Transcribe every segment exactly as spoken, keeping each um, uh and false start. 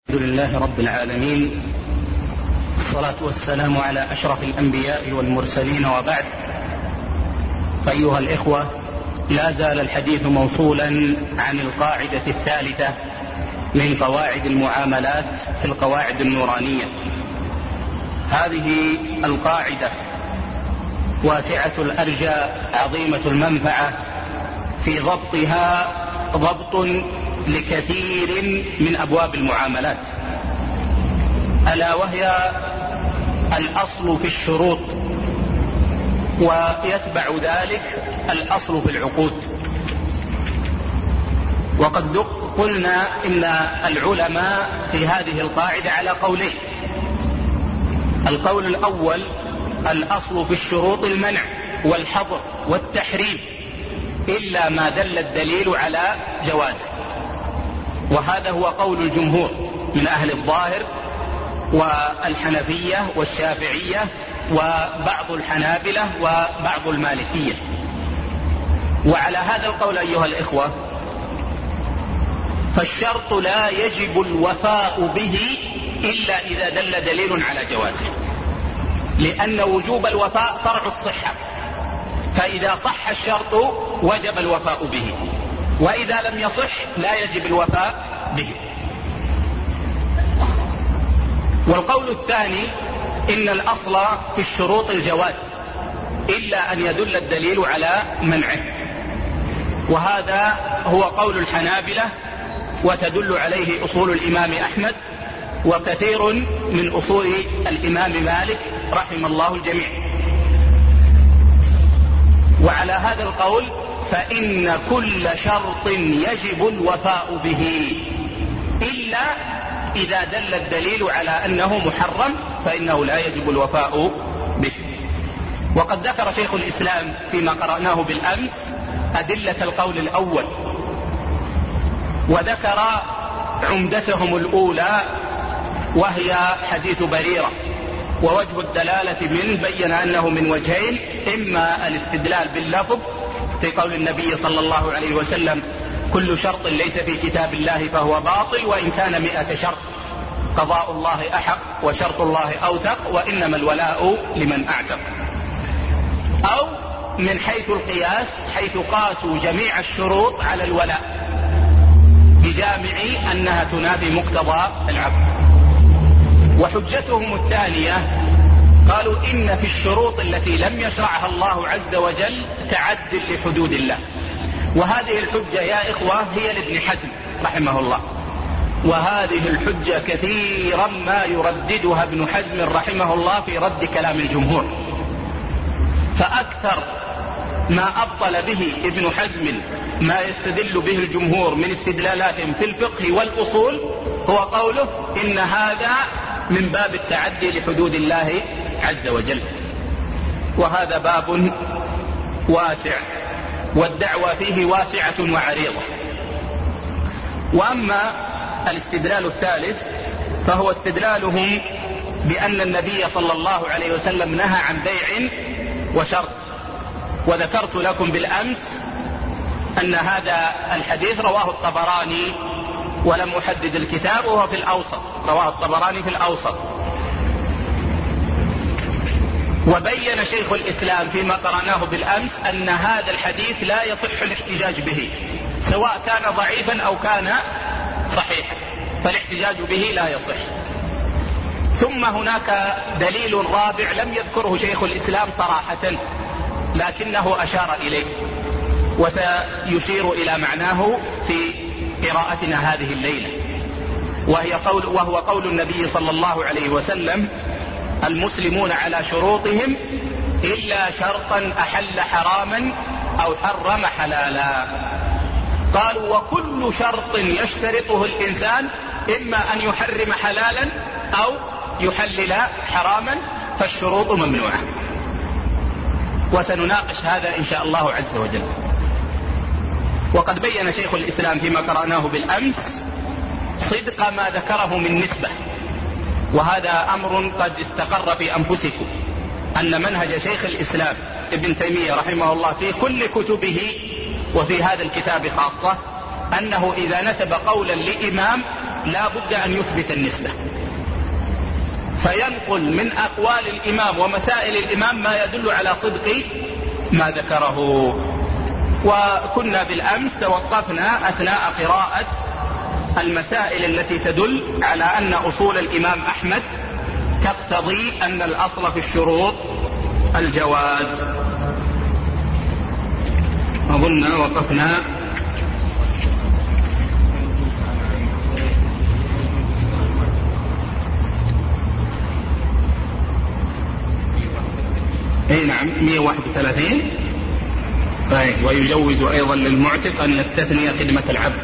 الحمد لله رب العالمين، والصلاة والسلام على أشرف الأنبياء والمرسلين، وبعد. فأيها الإخوة، لا زال الحديث موصولا عن القاعدة الثالثة من قواعد المعاملات في القواعد النورانية. هذه القاعدة واسعة الأرجاء، عظيمة المنفعة في ضبطها ضبط لكثير من أبواب المعاملات، ألا وهي الأصل في الشروط، ويتبع ذلك الأصل في العقود. وقد قلنا إن العلماء في هذه القاعدة على قولين. القول الأول: الأصل في الشروط المنع والحظر والتحريم إلا ما دل الدليل على جوازه، وهذا هو قول الجمهور من أهل الظاهر والحنفية والشافعية وبعض الحنابلة وبعض المالكية. وعلى هذا القول أيها الإخوة، فالشرط لا يجب الوفاء به إلا إذا دل دليل على جوازه، لأن وجوب الوفاء فرع الصحة، فإذا صح الشرط وجب الوفاء به، وإذا لم يصح لا يجب الوفاء به. والقول الثاني: إن الأصل في الشروط الجواز إلا أن يدل الدليل على منعه، وهذا هو قول الحنابلة، وتدل عليه أصول الإمام أحمد وكثير من أصول الإمام مالك رحم الله الجميع. وعلى هذا القول فإن كل شرط يجب الوفاء به إلا إذا دل الدليل على أنه محرم، فإنه لا يجب الوفاء به. وقد ذكر شيخ الإسلام فيما قرأناه بالأمس أدلة القول الأول، وذكر عمدتهم الأولى وهي حديث بريرة، ووجه الدلالة منه بين أنه من وجهين: إما الاستدلال باللفظ في قول النبي صلى الله عليه وسلم: كل شرط ليس في كتاب الله فهو باطل، وإن كان مئة شرط، قضاء الله أحق وشرط الله أوثق، وإنما الولاء لمن أعتق. أو من حيث القياس، حيث قاسوا جميع الشروط على الولاء بجامع أنها تنافي مقتضى العقد. وحجتهم الثانية قالوا: إن في الشروط التي لم يشرعها الله عز وجل تعد لحدود الله. وهذه الحجة يا إخوة هي لابن حزم رحمه الله، وهذه الحجة كثيرا ما يرددها ابن حزم رحمه الله في رد كلام الجمهور. فأكثر ما أبطل به ابن حزم ما يستدل به الجمهور من استدلالات في الفقه والأصول هو قوله: إن هذا من باب التعدي لحدود الله عز وجل. وهذا باب واسع، والدعوة فيه واسعة وعريضة. وأما الاستدلال الثالث فهو استدلالهم بأن النبي صلى الله عليه وسلم نهى عن بيع وشرط. وذكرت لكم بالأمس أن هذا الحديث رواه الطبراني، ولم أحدد الكتاب، وهو في الأوسط، رواه الطبراني في الأوسط. وبين شيخ الإسلام فيما قرأناه بالأمس أن هذا الحديث لا يصح الاحتجاج به، سواء كان ضعيفا أو كان صحيحا، فالاحتجاج به لا يصح. ثم هناك دليل رابع لم يذكره شيخ الإسلام صراحة، لكنه أشار إليه، وسيشير إلى معناه في قراءتنا هذه الليلة، وهي قول وهو قول النبي صلى الله عليه وسلم: المسلمون على شروطهم إلا شرطا أحل حراما أو حرم حلالا. قالوا: وكل شرط يشترطه الإنسان إما أن يحرم حلالا أو يحلل حراما فالشروط ممنوعة. وسنناقش هذا إن شاء الله عز وجل. وقد بين شيخ الإسلام فيما قرأناه بالأمس صدق ما ذكره من نسبة، وهذا أمر قد استقر في أنفسكم، أن منهج شيخ الإسلام ابن تيمية رحمه الله في كل كتبه وفي هذا الكتاب خاصة أنه إذا نسب قولا لإمام لا بد أن يثبت النسبة، فينقل من أقوال الإمام ومسائل الإمام ما يدل على صدق ما ذكره. وكنا بالأمس توقفنا أثناء قراءة المسائل التي تدل على أن أصول الإمام أحمد تقتضي أن الأصل في الشروط الجواز. أظن وقفنا اي نعم مئة وواحد وثلاثين. طيب ويجوز ايضا للمعتق ان يستثني خدمة العبد،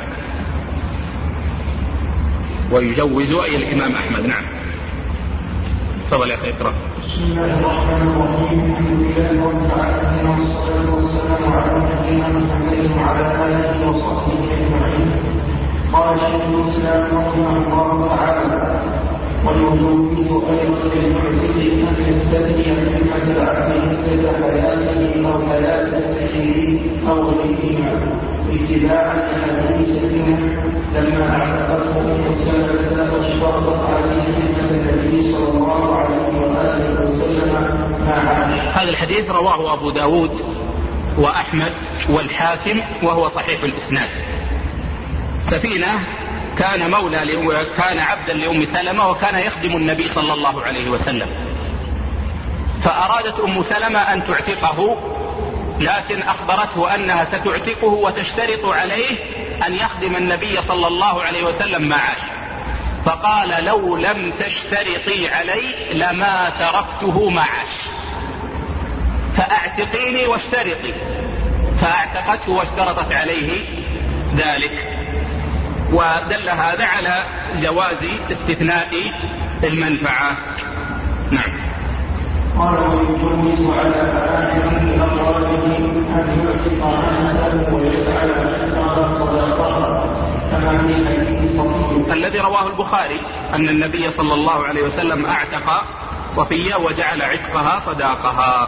ويجوز اي الامام احمد. نعم تفضل يا اخي اقرا. بسم الله الرحمن الرحيم. الحمد لله رب العالمين والصلاة والسلام على نبينا محمد وعلى آله وصحبه أجمعين. قال شيخ الإسلام رحمه الله تعالى: ويجوز أيضا للمعتق أن يستثني خدمة العبد مدة حياته أو حياة السيد أو غيرهما، اتباعا لحديث سفينة لما اعتقته أم سلمة واشترطت عليه خدمة النبي صلى الله عليه وآله وسلم معه. هذا الحديث رواه أبو داود وأحمد والحاكم وهو صحيح الإسناد. سفينة كان مولى كان عبدا لأم سلمة وكان يخدم النبي صلى الله عليه وسلم، فأرادت أم سلمة أن تعتقه، لكن أخبرته أنها ستعتقه وتشترط عليه أن يخدم النبي صلى الله عليه وسلم معه، فقال: لو لم تشترطي علي لما تركته معاش، فأعتقيني واشترطي. فأعتقته واشترطت عليه ذلك. ودل هذا على جواز استثناء المنفعة. نعم. قال: ويجوز على آخر أقراله أن يعتق عنه ويجعل عنها صداقها كما في حديث صفية الذي رواه البخاري أن النبي صلى الله عليه وسلم أعتق صفية وجعل عتقها صداقها.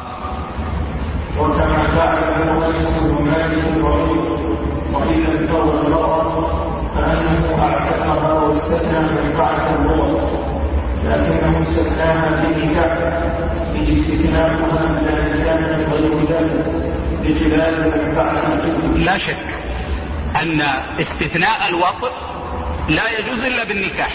وكما فعل أنس ومالك وغيره. وإذا انتوى المرأة فأنه أعتقها واستثنى منفعة الوضع، لكنه استثناها في نكاح باستثناءها إذا كانت غير ذلك بخلاف منفعة الوضع. لا شك أن استثناء الوطء لا يجوز إلا بالنكاح،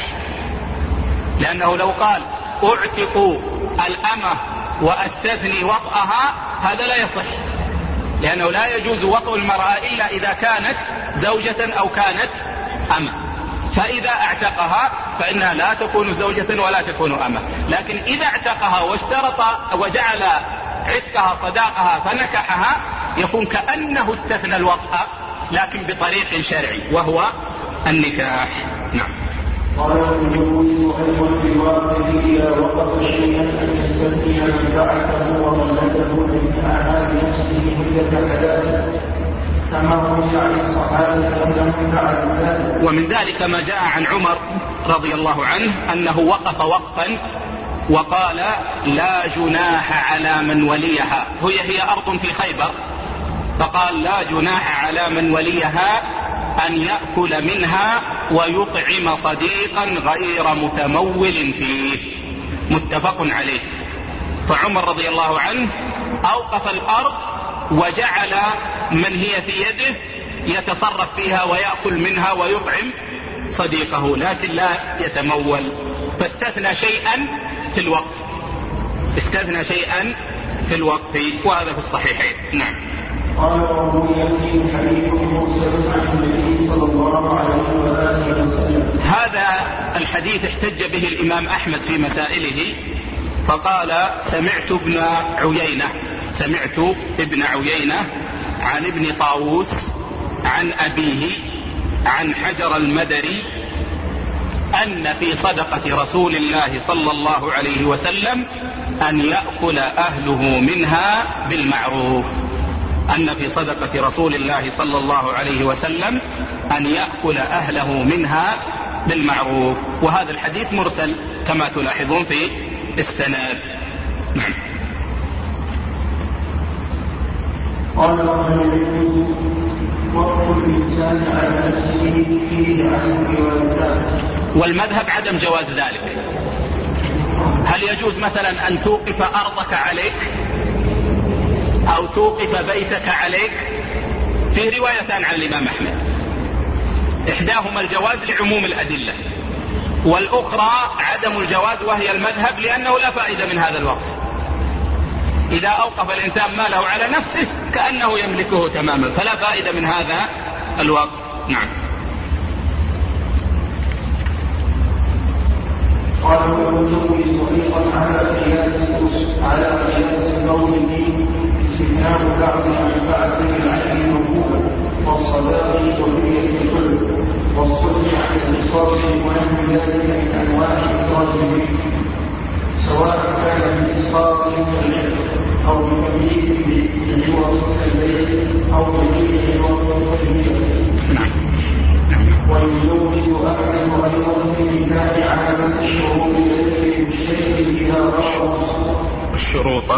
لأنه لو قال أعتق الأمة وأستثني وطئها هذا لا يصح، لأنه لا يجوز وطء المرأة إلا إذا كانت زوجة أو كانت أمة، فإذا اعتقها فإنها لا تكون زوجة ولا تكون أمة. لكن إذا اعتقها واشترط وجعل عتقها صداقها فنكحها يكون كأنه استثنى الوطء لكن بطريق شرعي وهو النكاح. نعم. قال: ويجوز أيضا للواقف إذا وقف شيئا أن يستثني منفعته وغلته من أعمال نفسه مدة حياته، كما روي عن الصحابة أنهم فعلوا ذلك. ومن ذلك ما جاء عن عمر رضي الله عنه أنه وقف وقفا وقال: لا جناح على من وليها، هي هي أرض في خيبر، فقال: لا جناح على من وليها أن يأكل منها ويطعم صديقا غير متمول فيه، متفق عليه. فعمر رضي الله عنه أوقف الأرض وجعل من هي في يده يتصرف فيها ويأكل منها ويطعم صديقه، لكن لا يتمول، فاستثنى شيئا في الوقف، استثنى شيئا في الوقف، وهذا في الصحيحين. نعم. قال: وروي فيه حديث مرسل عن النبي صلى الله عليه وآله وسلم. هذا الحديث احتج به الإمام أحمد في مسائله، فقال: سمعت ابن عيينة سمعت ابن عيينة عن ابن طاووس عن أبيه عن حجر المدري أن في صدقة رسول الله صلى الله عليه وسلم أن يأكل أهله منها بالمعروف، أن في صدقة رسول الله صلى الله عليه وسلم أن يأكل أهله منها بالمعروف. وهذا الحديث مرسل كما تلاحظون في السند. نعم. قال: وقف الإنسان على نفسه فيه عن روايتان. والمذهب عدم جواز ذلك. هل يجوز مثلا أن توقف أرضك عليك أو توقف بيتك عليك؟ في روايتان عن الإمام أحمد، إحداهما الجواز لعموم الأدلة، والأخرى عدم الجواز وهي المذهب لأنه لا فائدة من هذا الوقف. إذا أوقف الإنسان ماله على نفسه كأنه يملكه تماما، فلا فائدة من هذا الوقف. نعم. قال ويجوز طريقا على قياس على قياس القول استثناء بعض منفعة العين الموجودة والصلاة وهي الكل والصلح عن القصاص ونحو ذلك من أنواع إخراج منه، سواء كان بإسقاط كالعلم أو بتمييز بعوض كالبيت أو تمييز بعوض كالبيت. ويجوز أحد أيضا في النكاح علامة الشروط التي المشترك بها غرض الشروط.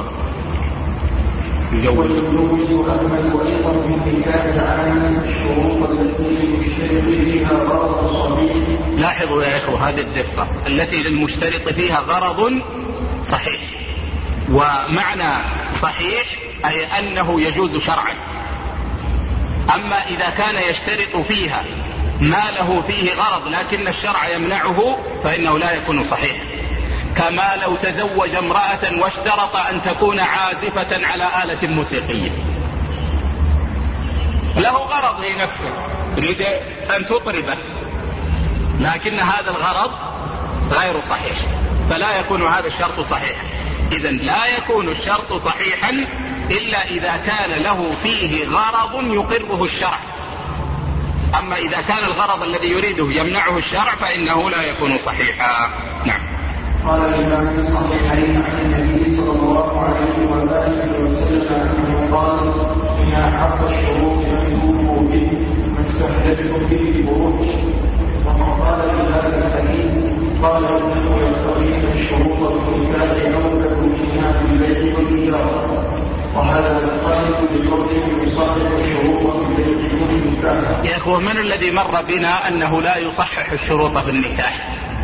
ويجوز أحد أيضا في النكاح علامة الشروط التي المشترك بها غرض صحيح. لاحظوا يا إخوة هذه الدقة، التي للمشترط فيها غرض صحيح. ومعنى صحيح أي أنه يجوز شرعا. أما إذا كان يشترط فيها ما له فيه غرض لكن الشرع يمنعه فإنه لا يكون صحيح، كما لو تزوج امرأة واشترط أن تكون عازفة على آلة موسيقية، له غرض في نفسه يريد أن تطربه، لكن هذا الغرض غير صحيح، فلا يكون هذا الشرط صحيح. إذن لا يكون الشرط صحيحا إلا إذا كان له فيه غرض يقره الشرع. أما إذا كان الغرض الذي يريده يمنعه الشرع فإنه لا يكون صحيحا. نعم. قال الإمام الصحيحين عن النبي صلى الله عليه وآله وسلم أنه قال إن أحق الشروط أن يكونوا به ما استحللتم به الفروج. ومن قال في هذا الحديث قال إنه يقتضي أن الشروط الكتاب أو تكونها في البيت والإيجار، وهذا القائد بقوله يصحح الشروط في البيت والنكاح. يا أخوة من الذي مر بنا أنه لا يصحح الشروط في النكاح؟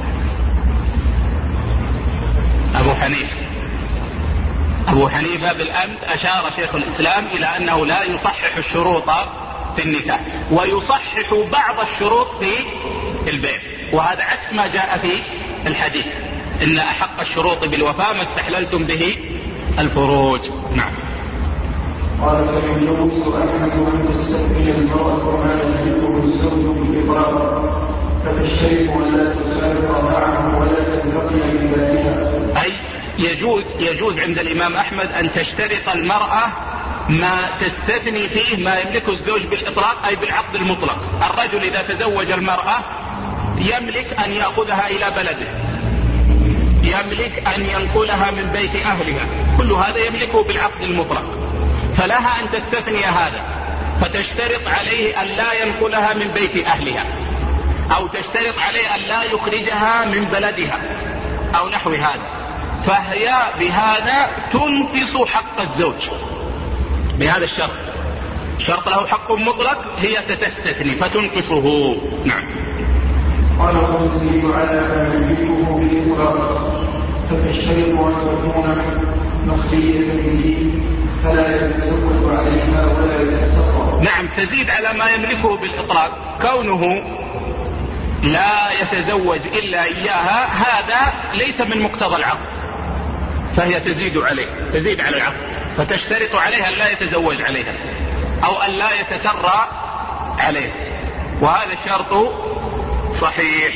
أبو حنيفة. أبو حنيفة بالأمس أشار شيخ الإسلام إلى أنه لا يصحح الشروط في النكاح، ويصحح بعض الشروط في البيع، وهذا عكس ما جاء في الحديث إن أحق الشروط بالوفاء ما استحللتم به الفروج. نعم. قال فيجوز أحد أن تستكمل المرأة ما يجده الزوج بالإقرار، فتشترك ولا تسافر معه ولا تنتقل من ذاتها. أي يجوز يجوز عند الإمام أحمد أن تشترط المرأة ما تستثني فيه ما يملكه الزوج بالإطلاق، أي بالعقد المطلق. الرجل إذا تزوج المرأة يملك أن يأخذها إلى بلده، يملك أن ينقلها من بيت أهلها، كل هذا يملكه بالعقد المطلق، فلها أن تستثني هذا، فتشترط عليه أن لا ينقلها من بيت أهلها، أو تشترط عليه أن لا يخرجها من بلدها أو نحو هذا، فهي بهذا تنقص حق الزوج بهذا الشرط. شرط له حق مطلق، هي ستستثني فتنقصه. نعم. قال وتزيد على ما يملكه بالإقرار، فتشترط أن تكون مخفية به فلا يتسقط عليها ولا يتسقط. نعم، تزيد على ما يملكه بالإطلاق، كونه لا يتزوج إلا إياها هذا ليس من مقتضى العقد، فهي تزيد عليه، تزيد على العقد، فتشترط عليها أن لا يتزوج عليها أو أن لا يتسرى عليه، وهذا الشرط صحيح.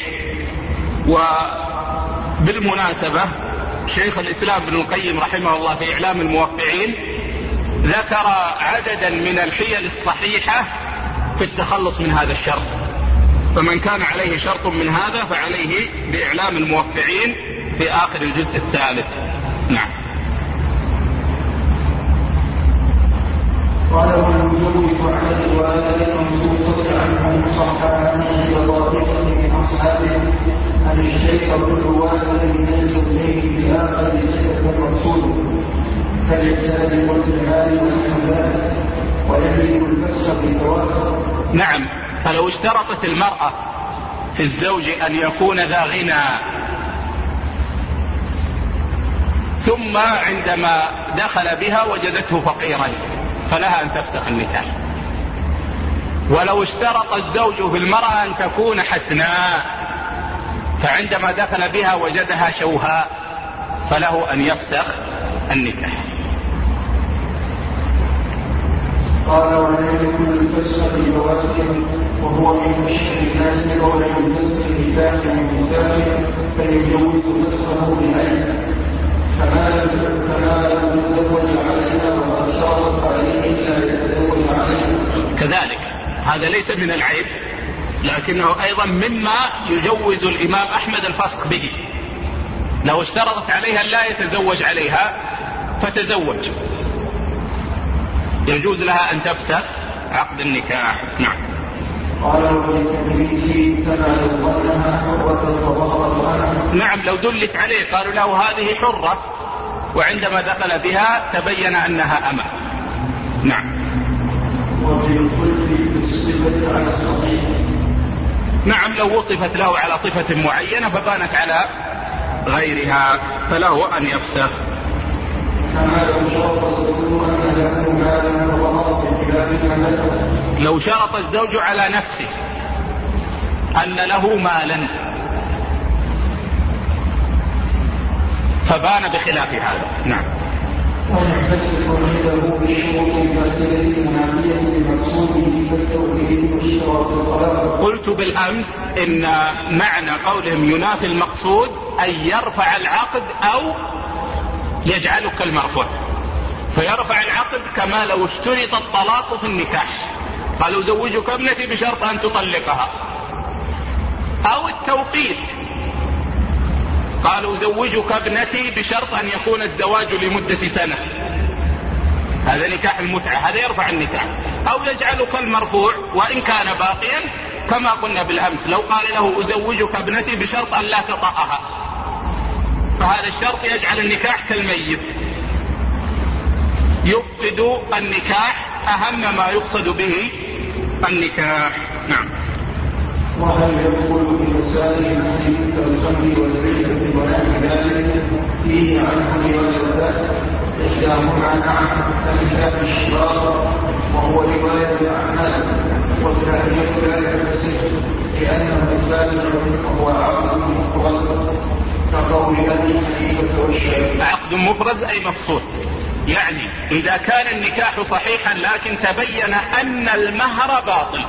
وبالمناسبة شيخ الإسلام ابن القيم رحمه الله في إعلام الموقعين ذكر عددا من الحيل الصحيحة في التخلص من هذا الشرط، فمن كان عليه شرط من هذا فعليه بإعلام الموقعين في آخر الجزء الثالث. نعم. قال والوجوب على الرواية المنصوصة عنه صحابه وضابطه من أصحابه أن الشيخ بالرواية الذي ينزل إليه في آخر سكة الرسول كالإرسال والجهاد والحمدان ويجب الفسق بالتواتر. نعم، فلو اشترطت المرأة في الزوج أن يكون ذا غنى، ثم عندما دخل بها وجدته فقيرا فلها أن تفسخ النكاح. ولو اشترط الزوج في المرأة أن تكون حسناء فعندما دخل بها وجدها شوهاء فله أن يفسخ النكاح. قال ولم يكن الفسخ بفواتح وهو من أشهر الناس قولا بالفسخ بفاتح النساء فيجوز فسخه بالعين فما لم يتزوج عليها وقد شرطت عليه إلا يتزوج عليها. كذلك هذا ليس من العيب، لكنه أيضا مما يجوز الإمام أحمد الفسخ به. لو اشترطت عليها لا يتزوج عليها فتزوج، يجوز لها أن تفسخ عقد النكاح. نعم. نعم لو دلت عليه قالوا له هذه حرة وعندما دخل بها تبين أنها أمة. نعم. نعم لو وصفت له على صفة معينة فبانت على غيرها فله أن يفسخ. لو شرط الزوج على نفسه أن له مالا فبان بخلاف هذا. نعم. قلت بالأمس إن معنى قولهم ينافي المقصود أن يرفع العقد أو يجعلك المرفوع، فيرفع العقد كما لو اشترط الطلاق في النكاح، قالوا زوجك ابنتي بشرط أن تطلقها، أو التوقيت قالوا زوجك ابنتي بشرط أن يكون الزواج لمدة سنة، هذا نكاح المتعة، هذا يرفع النكاح. أو يجعلك المرفوع وإن كان باقيا كما قلنا بالأمس، لو قال له أزوجك ابنتي بشرط أن لا تطأها، فهذا الشرط يجعل النكاح كالميت، يفقد النكاح أهم ما يقصد به النكاح. نعم. وهل يدخل في مسائل مثل الخمر والبيعة ونحو ذلك فيه عنه روايتان، إحداهما نعم كنكاح الشرار وهو رواية أحمد، والثانية لا يفسد لأنه ثابت وهو عقد مفرز كقول أبي حنيفة والشافعي. عقد مفرز أي مفصول، يعني إذا كان النكاح صحيحا لكن تبين أن المهر باطل،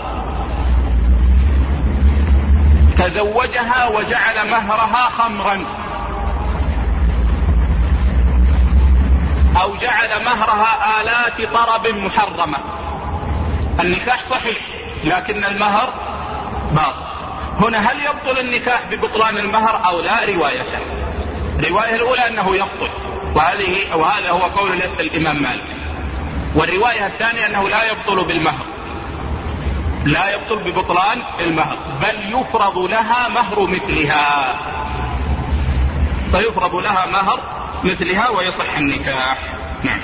تزوجها وجعل مهرها خمرا أو جعل مهرها آلات طرب محرمة، النكاح صحيح لكن المهر باطل، هنا هل يبطل النكاح ببطلان المهر أو لا؟ روايته، الرواية الأولى أنه يبطل، وهذه وهذا هو قول الإمام مالك، والرواية الثانية أنه لا يبطل بالمهر، لا يبطل ببطلان المهر، بل يفرض لها مهر مثلها، فيفرض لها مهر مثلها ويصح النكاح. نعم.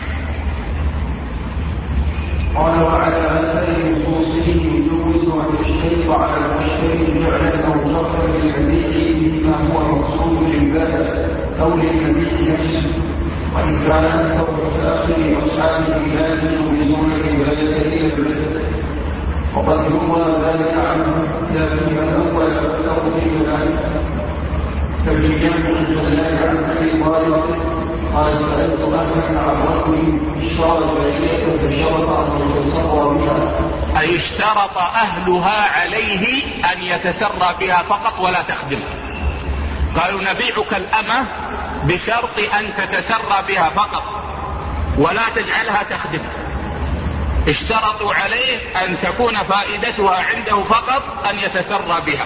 قال وعلى أثر نصوصه يجوز أن يشترط على المشتري فعلا أو تركا للمبيع مما هو مقصود للبائع أو للمبيع نفسه، وإن كان أكثر متأخر أصحابه لا يجوزون العبادة إلى البلد، وقد يروى ذلك عنه، لكن من أول التوحيد ذلك فالجميع الجلال عن أبي طالب قال سألت أحمد عن رجل اشترط بيعية فشرط أن يتسرى بها، أي اشترط أهلها عليه أن يتسرى بها فقط ولا تخدم، قالوا نبيعك الأمة بشرط أن تتسرى بها فقط ولا تجعلها تخدم، اشترطوا عليه أن تكون فائدتها عنده فقط أن يتسرى بها.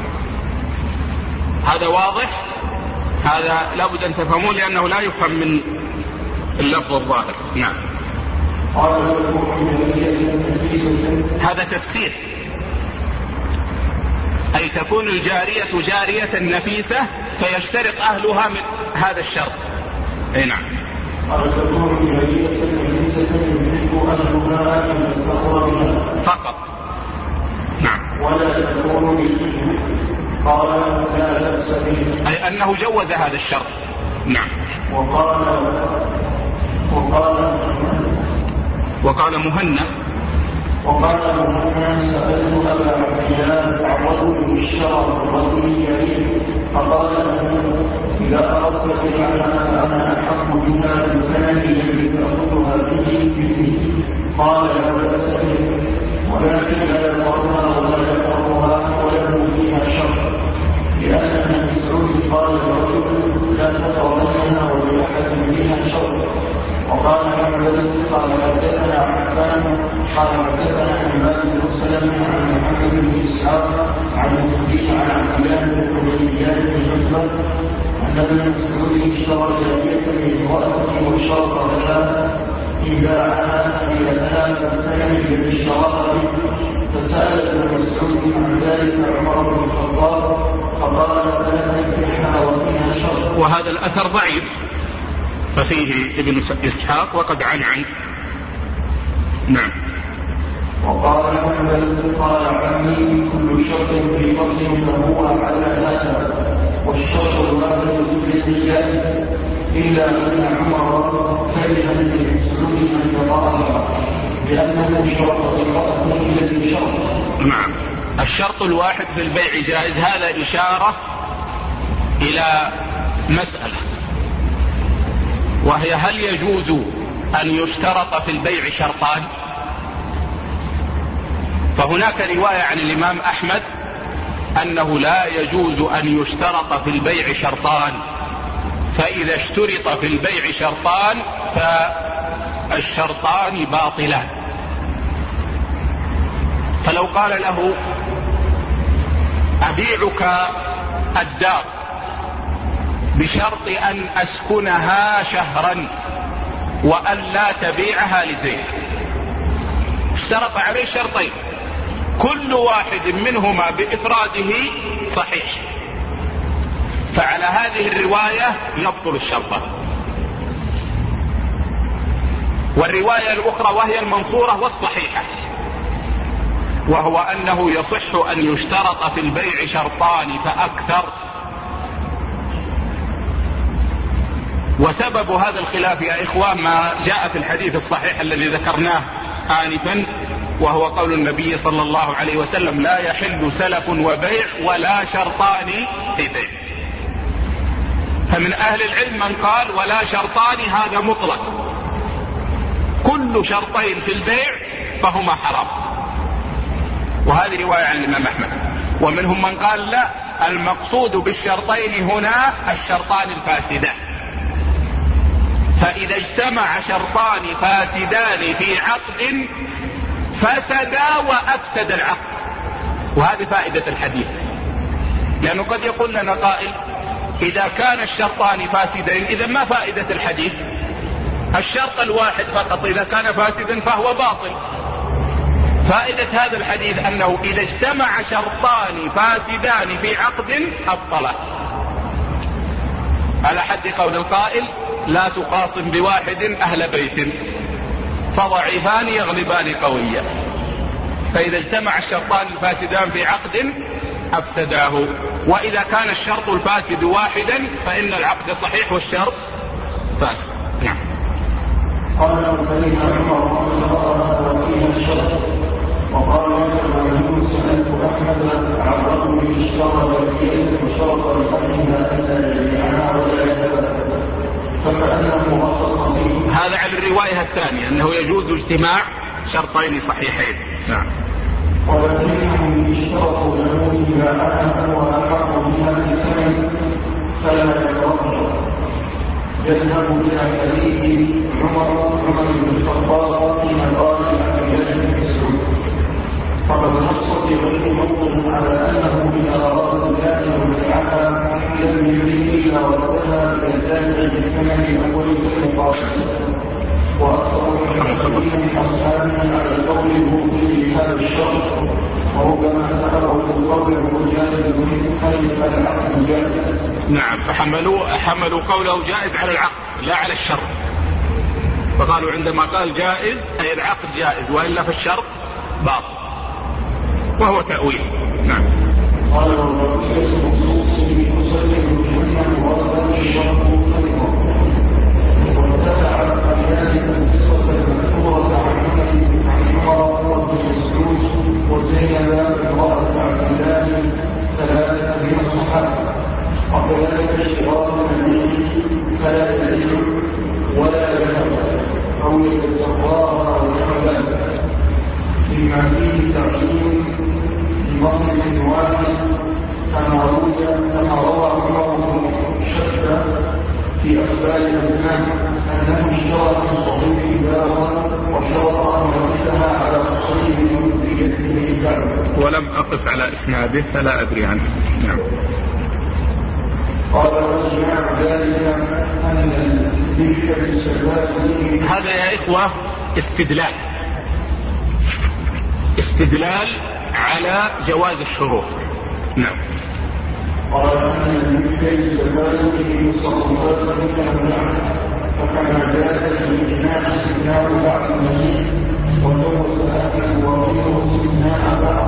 هذا واضح، هذا لابد أن تفهموا لأنه لا يفهم من اللفظ الظاهر. نعم. هذا تفسير، أي تكون الجارية جارية نفيسة فيشترط أهلها من هذا الشرط. أي نعم. فقط. نعم. ولا تكون قال لا بأس به، أي أنه جوز هذا الشرط. نعم. وقال وقال وقال مهنا وقال مهنا سألت أبا عبد الله عن رجل اشترى رجل كريم فقال له إذا أردت بمعنى أنا أحق بها بالثمن الذي تأخذها به مني. قال لا بأس به، ولكن لا يقرها ولا يقرها وله فيها شر، لأن ابن مسعود قال لرجل لا تقربنها ولأحد فيها شر. وقال محمد قال حدثنا عفان قال حدثنا حماد بن سلمة عن محمد بن إسحاق عن الزهري عن عبد الله بن عبيد بن عتبة أن ابن مسعود اشترى جارية من امرأته وشرط لها إن باعها إلى ذهاب الثمن الذي اشتراها به، فسأل ابن مسعود عن ذلك عمر بن الخطاب فقال لا تنكحها وفيها شر. وهذا الأثر ضعيف، ففيه ابن إسحاق وقد عن عنه. نعم. وقال محمد قال عمي كل شرط في بطن فهو على هذا، والشرط الواحد في الجائز، إلا أن عمر كره من مسعود من يطاعها لأنه شرط امرأته التي شرط. نعم. الشرط الواحد في البيع جائز، هذا إشارة إلى مسألة، وهي هل يجوز أن يشترط في البيع شرطان؟ فهناك رواية عن الإمام أحمد أنه لا يجوز أن يشترط في البيع شرطان، فإذا اشترط في البيع شرطان فالشرطان باطلان. فلو قال له أبيعك الدار بشرط أن أسكنها شهرا وأن لا تبيعها لزيد، اشترط عليه شرطين كل واحد منهما بإفراده صحيح، فعلى هذه الرواية يبطل الشرط. والرواية الأخرى وهي المنصورة والصحيحة، وهو أنه يصح أن يشترط في البيع شرطان فأكثر. وسبب هذا الخلاف يا إخوان ما جاء في الحديث الصحيح الذي ذكرناه آنفا، وهو قول النبي صلى الله عليه وسلم لا يحل سلف وبيع ولا شرطان في بيع. فمن أهل العلم من قال ولا شرطان هذا مطلق، كل شرطين في البيع فهما حرام، وهذه رواية عن الإمام أحمد. ومنهم من قال لا، المقصود بالشرطين هنا الشرطان الفاسدان، فإذا اجتمع شرطان فاسدان في عقد فسدا وأفسد العقد. وهذه فائدة الحديث، لأنه قد يقول لنا قائل إذا كان الشرطان فاسدين إذا ما فائدة الحديث؟ الشرط الواحد فقط إذا كان فاسدا فهو باطل. فائدة هذا الحديث أنه إذا اجتمع شرطان فاسدان في عقد أبطله، على حد قول القائل لا تخاصم بواحد أهل بيت فضعيفان يغلبان قويا. فإذا اجتمع الشرطان الفاسدان في عقد أفسداه، وإذا كان الشرط الفاسد واحدا فإن العقد صحيح والشرط فاسد. نعم. قال فإن عمر أخبرها فيها الشرط. وقال له سألت أحمد عن رجل اشترى بيده وشرط لأهلها ألا يبيعها ولا يتبادل فكأنه رخص فيه. هذا على الرواية الثانية أنه يجوز اجتماع شرطين صحيحين. نعم. ولكنهم اشترطوا له إذا أحد وأحق بها بسنة فلا يترجع. يذهب إلى حديث عمر عمر بن الخطاب في مقال عبد الله بن مسعود، فقد نص في غير موضع على أنه إذا أراد ذلك بيعها لم يريد إلا ردها إلى الدافع بالثمن الأول في المقاصد. وأكثر المحققين من أصحابنا على القول المبطل لهذا الشرط، وربما ذهبوا القول المجاز من خلف العقد الجائز. نعم. فحملوا حملوا قوله جائز على العقد لا على الشرط، فقالوا عندما قال جائز أي العقد جائز، وإلا في الشرط باطل، وهو تأويل. نعم. قال والرئيس مخصوص بمسلم بأنه ورد الشرط طريقا واتبع ذلك القصة المذكورة عن عمر رضي مسعود وزينب امرأة عبد الله ثلاثة من الصحابة وكذلك شرار النبي فلا يدل ولا يذهب أو يتسراها أو يحزن فيما فيه تعليم لمصر واحد كما روى كما روى عمر بن شدة في أخبار الإمام أنه اشترى من صديق دارا وشرط أن يردها على صحيح بيده كعبة. ولم أقف على إسناده فلا أدري عنه. نعم. قال والجماع ذلك أن البشر بالسلوات هذا يا إخوة استدلال استدلال على جواز الشروط. نعم. قال أن البشر بالسلوات صلى الله عليه وسلم فكما جاز الإجماع استثناء بعض المسيح وجوز أهل وغيره استثناء بعض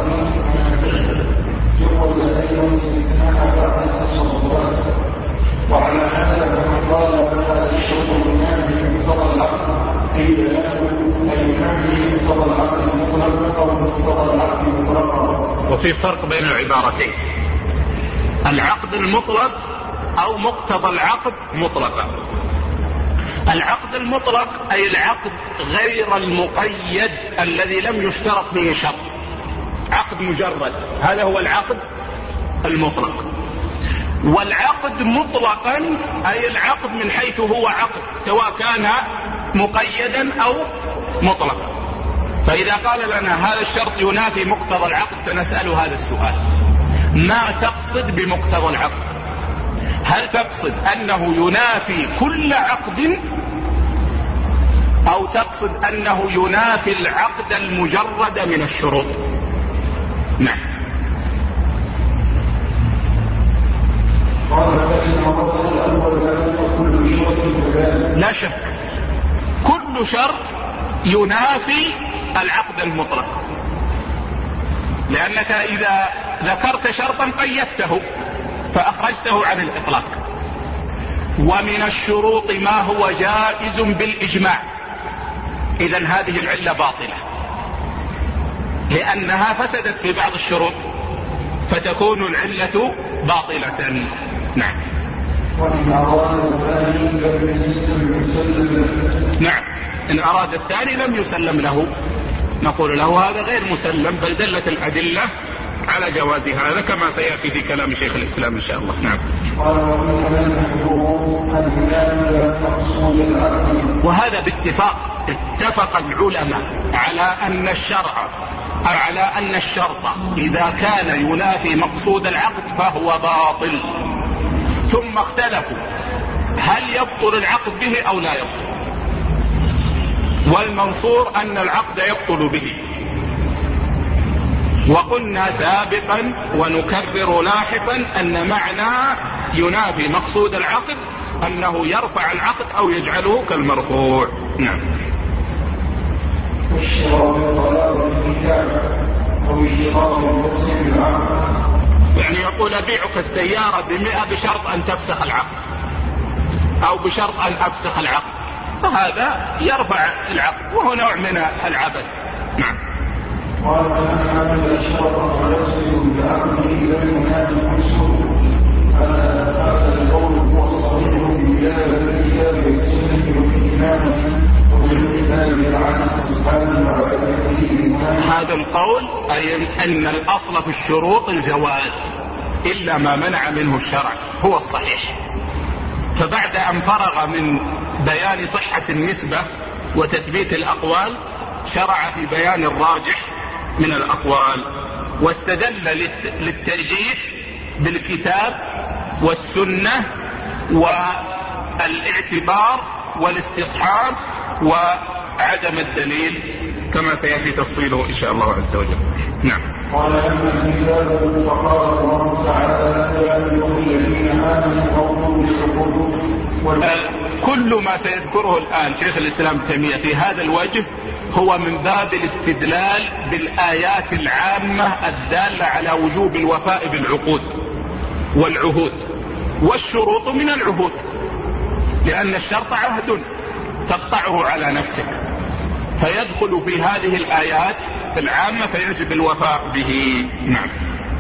جوز أيضا استثناء بعض التصرفات. وعلى هذا فمن قال هذا الشرط ينافي مقتضى العقل قيل له أي ينافي مقتضى العقل المطلق أو مقتضى العقل مطلقا. وفي فرق بين العبارتين، العقد المطلق أو مقتضى العقد مطلقا. العقد المطلق أي العقد غير المقيد الذي لم يشترط فيه شرط، عقد مجرد، هذا هو العقد المطلق. والعقد مطلقا أي العقد من حيث هو عقد سواء كان مقيدا أو مطلقا. فإذا قال لنا هذا الشرط ينافي مقتضى العقد سنسأل هذا السؤال: ما تقصد بمقتضى العقد؟ هل تقصد أنه ينافي كل عقد أو تقصد أنه ينافي العقد المجرد من الشروط؟ نعم. لا شك كل شرط ينافي العقد المطلق، لأنك إذا ذكرت شرطا قيدته فأخرجته عن الإطلاق. ومن الشروط ما هو جائز بالإجماع، إذن هذه العلة باطلة لأنها فسدت في بعض الشروط فتكون العلة باطلة. نعم. نعم، إن أراد الثاني لم يسلم له نقول له هذا غير مسلم، بل دلت الأدلة على جواز هذا كما سيأتي في كلام شيخ الإسلام إن شاء الله. نعم. وهذا باتفاق اتفق العلماء على أن الشرع على أن الشرط إذا كان ينافي مقصود العقد فهو باطل. ثم اختلفوا هل يبطل العقد به أو لا يبطل، والمنصور أن العقد يبطل به. وقلنا سابقا ونكرر لاحقا أن معنى ينافي مقصود العقد أنه يرفع العقد أو يجعله كالمرفوع. نعم. يعني يقول أبيعك السيارة بمئة بشرط أن تفسخ العقد أو بشرط أن أفسخ العقد، فهذا يرفع العقد وهو نوع من العبث. نعم. هذا القول أي أن الأصل في الشروط الجواز إلا ما منع منه الشرع هو الصحيح. فبعد أن فرغ من بيان صحة النسبة وتثبيت الأقوال شرع في بيان الراجح من الأقوال، واستدل للترجيح بالكتاب والسنة والاعتبار والاستصحاب وعدم الدليل كما سيأتي تفصيله إن شاء الله عز وجل. نعم. قال أما الكتاب فقال الله تعالى يا أيها الذين آمنوا أوفوا بالعقود. كل ما سيذكره الآن شيخ الإسلام تيمية في هذا الوجه هو من باب الاستدلال بالآيات العامة الدالة على وجوب الوفاء بالعقود والعهود، والشروط من العهود، لأن الشرط عهد تقطعه على نفسك، فيدخل في هذه الآيات العامة فيجب الوفاء به. نعم.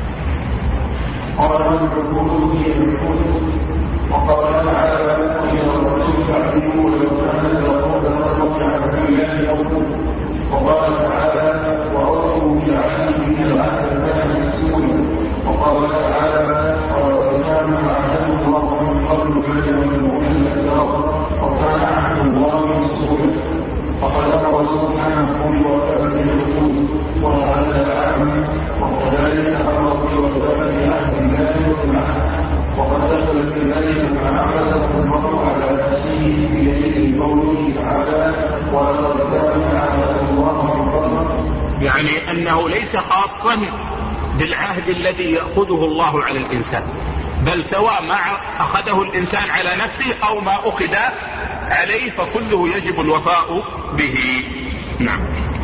قال العقود هي العقود، وقال تعالى وإذا الرسول تعلموا ولو كان العقود فرق على الله يوم، وقال تعالى وأوفوا بالعهد إن العهد كان مسؤولا، وقال تعالى ولقد كان عهد الله من قبل فليمنعن الأكثر وكان عهد الله مسؤولا. فقد أمر سبحانه بوفاء بالعقود وهذا العام، وكذلك أمر بوفاء بعهد الله والمعهد، وقد دخل في ذلك ما عقده المرء على نفسه بيده قوله تعالى ولقد كان عهد الله من قبل، يعني أنه ليس خاصا بالعهد الذي يأخذه الله على الإنسان، بل سواء ما أخذه الإنسان على نفسه أو ما أخذ عليه فكله يجب الوفاء به. نعم.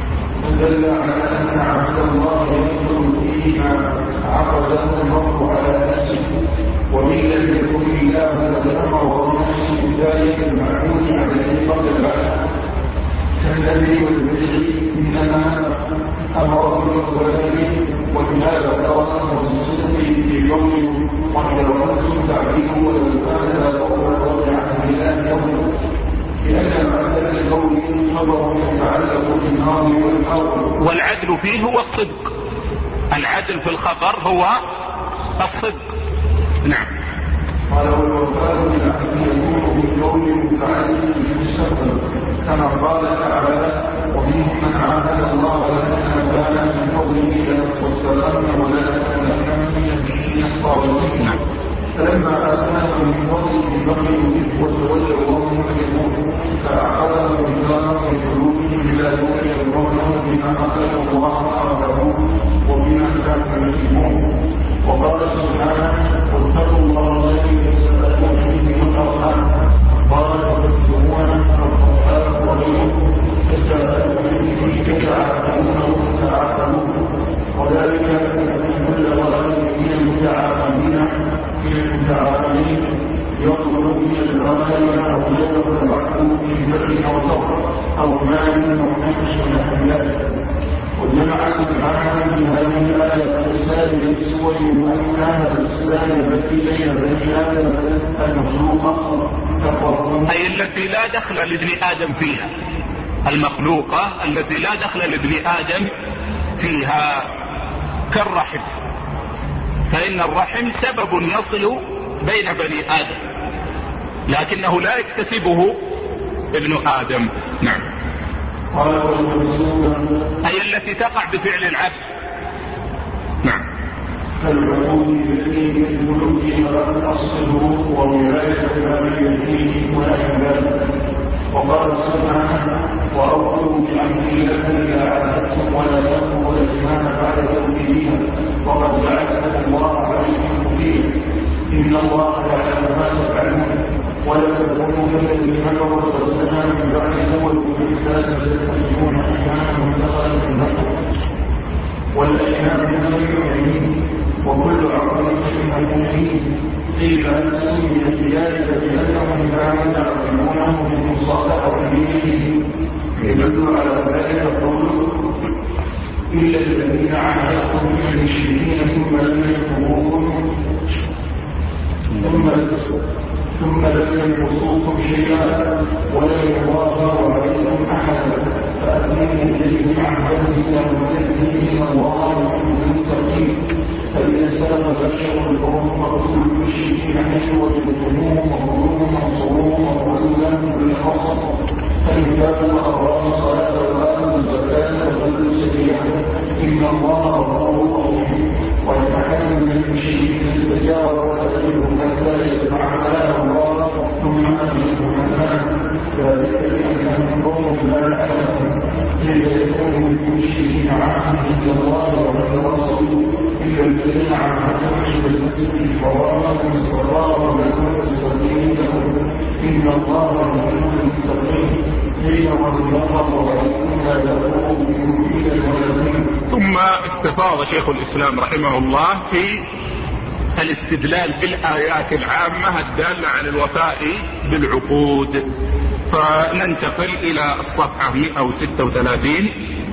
دل على أن عهد الله يدخل فيه ما عقده المرء على نفسه، وإن لم يكن الله قد أمر بنفسه ذلك المعهود عليه قبل العهد كالذي والبشر، إنما أمر بالوفاء به، ولهذا تركه بالصدق في قوله وإذا كنتم تعدلوا ولو كان لا تقوى بعهد الله يوم، لأن العدل القول خبر يتعلق بالنار والحرب، والعدل فيه هو الصدق، العدل في الخبر هو الصدق. نعم. قال والوفاء بالعهد يكون بالقول متعلق بالمستقبل، كما قال تعالى ومنهم من عاهد الله لنا كان من فضله لنستغفرن ولا نكونن من الصابرين، فلما آتاهم من فضله بخلوا به وتولوا وهم مكرمون، فأعقبهم الله في قلوبهم لا يؤمنون بما أخذوا الله أعطاه وبما كانوا يكذبون. وقال سبحانه واتقوا الله الذي تساءلون به والأرحام، قال تبصرون القرآن وغيره تساءلون به تتعاقبون وتتعاقبون، وذلك أن كل رجل من المتعاقبين من المتعاقبين يطلب من الآخر أو يطلب العقل من بر أو ضر أو مال أو نفس ونحو ذلك. وجمع سبحانه في هذه الآية الرسالة للسور وأنها الرسالة التي بين بني آدم المخلوقة أي التي لا دخل لابن آدم فيها، المخلوقة التي لا دخل لابن آدم فيها كالرحم، فإن الرحم سبب يصل بين بني آدم لكنه لا يكتسبه ابن آدم. نعم. أي التي تقع بفعل العبد. نعم. فالعقود التي يدخل فيها الصدور وولاية الوالدين والأحباب. وقال سبحانه وأوفوا بعهد الله إذا عاهدتم ولا تنقضوا الأيمان بعد توكيدها وقد جعلكم الله عليكم كفيلا إن الله يعلم ما تفعلون ولا تكونوا كالذين مكروا وارتدوا من بعد قوة بالكتاب تتخذون أيمانهم دخلا بينكم والأيمان من غير يمين وكل عقل فيها المؤمنين. قيل أن سمي بذلك بأنهم كانوا يعلمونه في مصالحة دينهم يدل على ذلك قوله إلا الذين عاهدتم من المشركين ثم لم يكفروكم ثم ثم لم ينقصوكم شيئا ولا يظاهروا عليكم أحدا فأسلموا إليهم عهدا كانوا يهديهم الله يحب المتقين. فإذا سلم بشر القوم فاقتلوا المشركين حيث وجدتموهم وخذوهم وانصروهم وخذوا لهم بالخصم فإن تابوا وأقاموا الصلاة وآتوا الزكاة وخلوا سبيلهم إن الله غفور رحيم. وإن أحد من المشركين استجار فأجره حتى يسمع كلام الله ثم أجره مكانه ذلك بأنهم قوم لا يعلمون كيف يكون للمشركين عهد عند الله وعند رسوله إلا الذين عاهدوا عند المسجد الحرام والصلاة ولكم السبيل لهم إن الله يحب المتقين كيف وجد الله عليكم ثم استفاض شيخ الإسلام رحمه الله في الاستدلال بالآيات العامة الدالة على الوفاء بالعقود. فننتقل إلى الصفحة مئة وستة وثلاثين.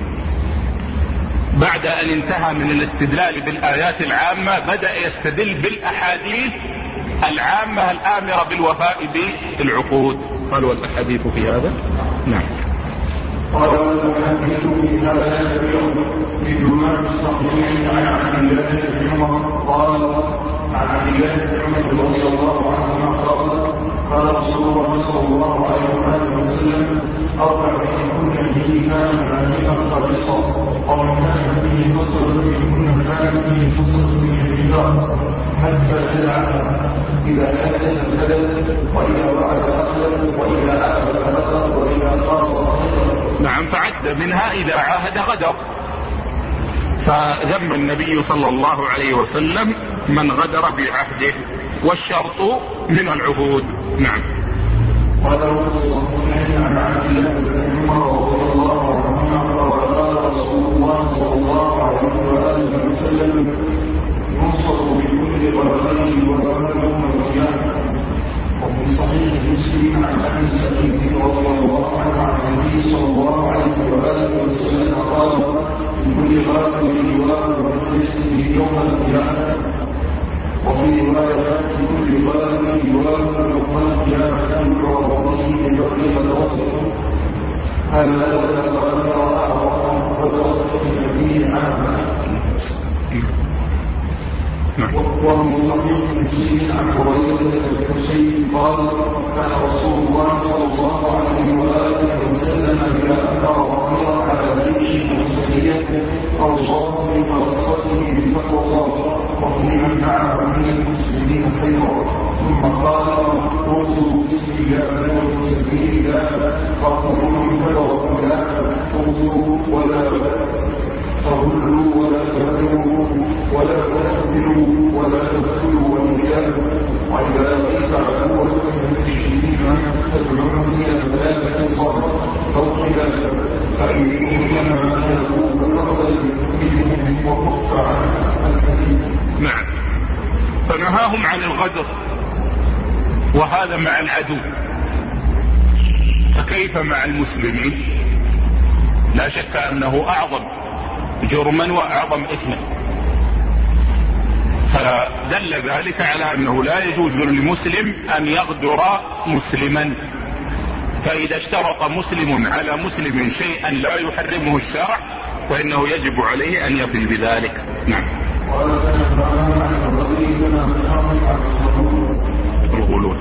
بعد أن انتهى من الاستدلال بالآيات العامة بدأ يستدل بالأحاديث العامة الآمرة بالوفاء بالعقود. قال والأحاديث في هذا نعم. قال والأحاديث في هذا بدون الصحيحين عن عبد الله بن عمر قال عن عبد الله بن عمر رضي الله عنهما قال قال رسول الله صلى الله عليه وسلم أربع كن فيهما معاني خالصة أو كان فيه فصل منهن كان فيه فصل من الرباط حتى تدعى إذا حدث البلد وإذا وعد أقلب وإذا عاد فأقلب وإذا قاصر. نعم. فعد منها إذا عاهد غدر. فذم النبي صلى الله عليه وسلم من غدر بعهده والشرط من العهود. نعم. قال عن عبد الله بن عمر رضي الله عنهما قال رسول الله صلى الله عليه وآله وسلم ينصر بكل غرضين وغرض يوم القيامة. وفي صحيح مسلم عن أبي سعيد رضي الله عنه عن النبي صلى الله عليه وآله وسلم قال لكل غرض لواء ومجلس يوم القيامة. وفي رواية لكل غرض لواء يوم القيامة وعرضين يغلب الوطن. هذا الذي أعظم فضلت النبي عنه. ومن صحيح مسلم عن هريرة الحسين قال كان رسول الله صلى الله عليه وآله وسلم إذا أمر أميرا على جيش مسلية أو صوت من فرصته بتقوى الله وفي من معه من المسلمين خيرا ثم قال اوصوا بسم الله وسبيل الله فاقتلوا فلو لا اوصوا ولا تغلوا ولا تبذلوا ولا تقتلوا ولا تقتلوا والرجال وإذا لقيت عدوك من المشركين فادعوهم إلى ثلاثة صبر أو خلاف فإن كنا نهلكوا فنقبل منهم وكف عن الحديث. نعم. فنهاهم عن الغدر وهذا مع العدو، فكيف مع المسلمين؟ لا شك أنه أعظم جرما وأعظم إثما. فدل ذلك على أنه لا يجوز للمسلم أن يغدر مسلما. فإذا اشترط مسلم على مسلم شيئا لا يحرمه الشرع فإنه يجب عليه أن يفي بذلك. نعم. الغلول.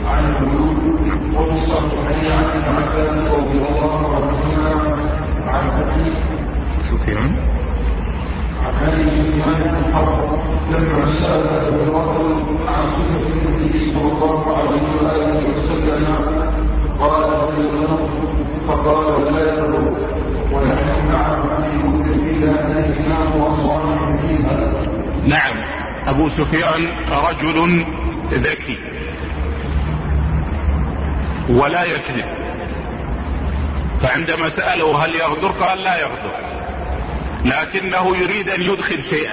سفيان عن هذه سفيان الحرب لما سأل أبو بكر عن صفة النبي صلى الله عليه وآله وسلم قال فقال لا يضر ونحن معه في مسلمين نهيناه وصانع فيها. نعم. أبو سفيان رجل ذكي ولا يكذب، فعندما سأله هل يغدر قال لا يغدر، لكنه يريد أن يدخل شيئا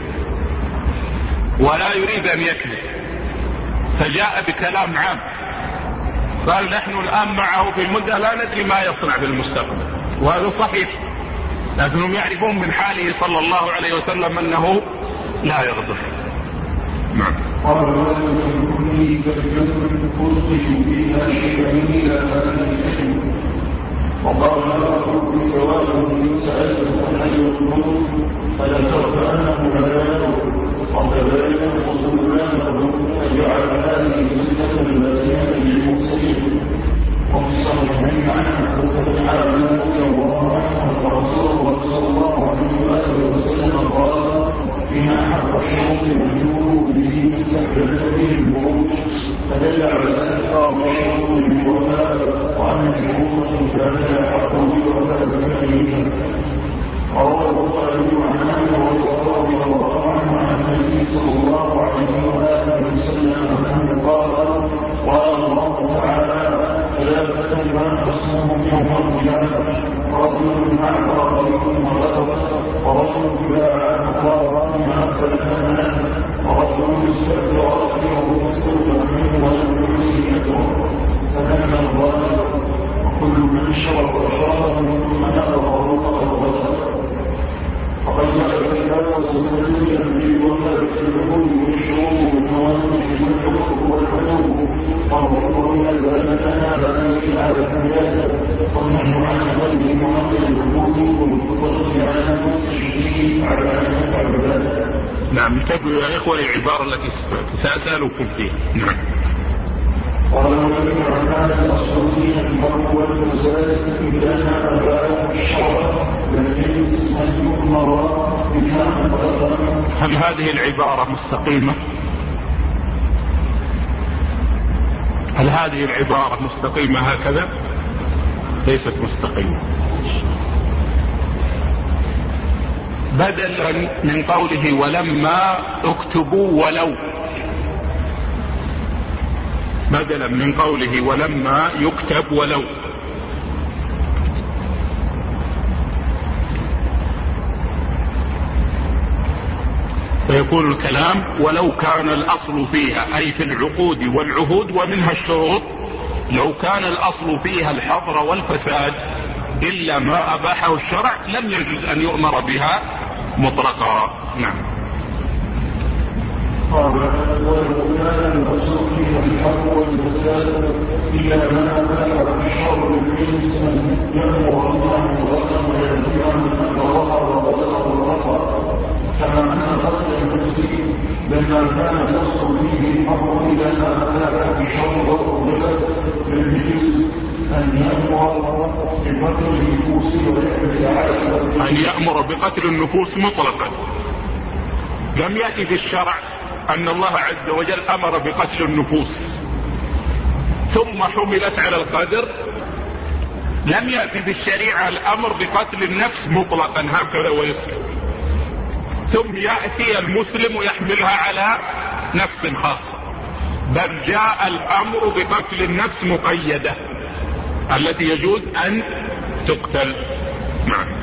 ولا يريد أن يكذب، فجاء بكلام عام قال نحن الآن معه في المدة لا ندري ما يصنع في المستقبل، وهذا صحيح، لكنهم يعرفون من حاله صلى الله عليه وسلم أنه لا يغدر. نعم. قال ولم كل كلمة ألقي فيها شيئا إلى هذا الحكم وقال لا أقول جوابه سألته عن أي الظروف فلا ترك أنه لا وكذلك وسلمانه أن يجعل هذه صفة البازية للمرسلين. وفي الصحيحين عنه وفتح رضي الله عنه ورسول الله صلى الله عليه وسلم قال إن أحب الشرط والجود به مستقبل به البروج فدل على ذلك الشرط بالوفاء وأن الشروط كان يحق بالوفاء بفعلها. رواه البخاري عن عنه رضي الله عنه عن النبي صلى الله عليه وآله وسلم أنه قال قال الله تعالى ثلاثة ما خصمهم يوم القيامة رجل مع رجل وغضب ورجل باع أقوارا ما سلفنا ورجل استأجر رجله السلطة منه ولم يكن سلام الظالم وكل من شرب شرابا ثم نقض الغضب فقد جاء الكتاب وسلم النبي وما يكتبه والشروط والنوازل والحقوق والحدود والركوع يزالنا بني على الحياة والنحو عن غير معطل الوجود والقدرة على المستشركين على أن يفعل ذلك. نعم انتبهوا يا إخوة العبارة التي سأسألكم فيها. نعم. قال النبي عن الأصل فيها المرء والمزاد إذا ما أباه الشرع لكن أن يؤمر بها. هل هذه العبارة مستقيمة؟ هل هذه العبارة مستقيمة هكذا؟ ليست مستقيمة. بدلا من قوله ولما اكتبوا ولو، بدلا من قوله ولما يكتب ولو، فيكون الكلام ولو كان الأصل فيها أي في العقود والعهود ومنها الشروط، لو كان الأصل فيها الحظر والفساد إلا ما أباحه الشرع لم يجوز أن يؤمر بها مطلقا. نعم. قال ولو كان الأصل فيها الحظر والفساد إلا ما أباحه الشرع للإنسان يأمر الله وغضب وينهى عن ظهر وبلغ الرفع كما أن قتل المسلم لما كان الأصل فيه الحظر إلى ما أباحه الشرع والفساد للإنسان أن يأمر بقتل النفوس ويحمل على أن يأمر بقتل النفوس مطلقا. لم يأتي في الشرع أن الله عز وجل أمر بقتل النفوس ثم حملت على القدر. لم يأتي في الشريعة الأمر بقتل النفس مطلقا هكذا ويسلم، ثم يأتي المسلم ويحملها على نفس خاصة، بل جاء الأمر بقتل النفس مقيدة التي يجوز أن تقتل. نعم.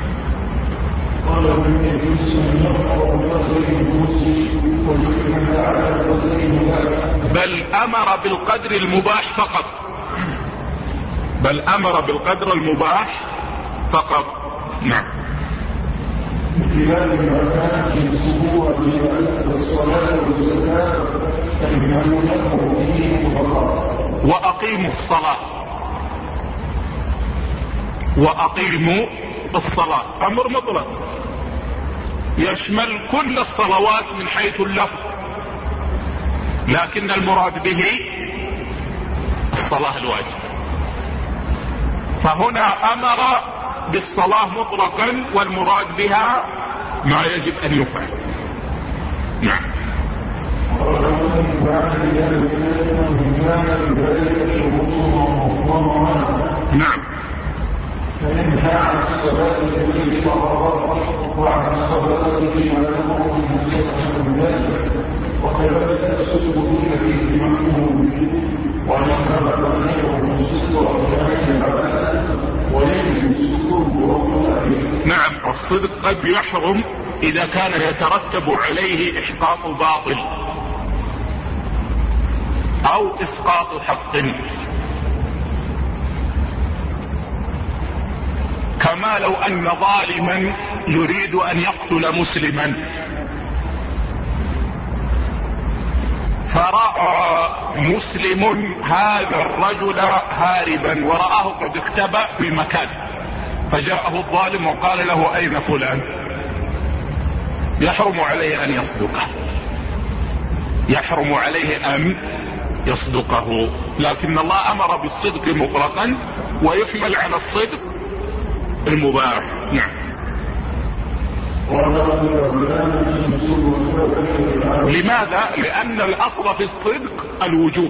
بل أمر بالقدر المباح فقط، بل أمر بالقدر المباح فقط. نعم. وأقيموا الصلاة، وأقيموا الصلاة أمر مطلق يشمل كل الصلوات من حيث اللفظ، لكن المراد به الصلاة الواجبة. فهنا أمر بالصلاة مطلقا والمراد بها ما يجب أن يفعل. نعم. نعم. فينهى عن الصلاة التي تطهر وعن الصلاة التي ملكه من سيئة من ذلك وكذلك السجود الذي يمنه به وينهى تغنيه من الصدق وكذلك العبادة ويجب السجود وقوله. نعم. الصدق قد يحرم إذا كان يترتب عليه إحقاق باطل أو إسقاط حق، كما لو أن ظالما يريد أن يقتل مسلما فرأى مسلم هذا الرجل هاربا ورآه قد اختبأ بمكان، فجاءه الظالم وقال له أين فلان؟ يحرم عليه أن يصدقه، يحرم عليه أن يصدقه، لكن الله أمر بالصدق مطلقا ويحمل على الصدق المباح. نعم. لماذا؟ لأن الأصل في الصدق الوجوب،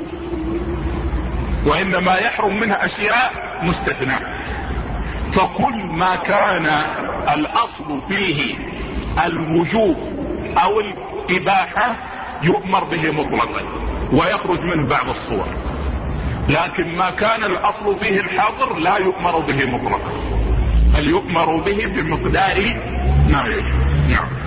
وإنما يحرم منها أشياء مستثناء، فكل ما كان الأصل فيه الوجوب أو الإباحة يؤمر به مطلقا ويخرج منه بعض الصور. لكن ما كان الأصل فيه الحظر لا يؤمر به مطلقا، بل يؤمر به بمقدار ما يجوز. نعم.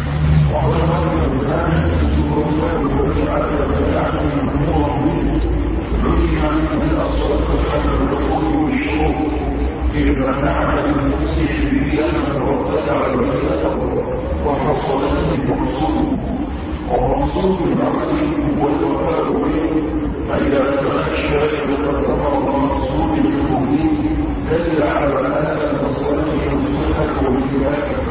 ومقصود العقل هو الوفاء به، فإذا كان الشارع قد أمر بالمقصود بالحكم دل على أن المصلحة والصحة والكفاية.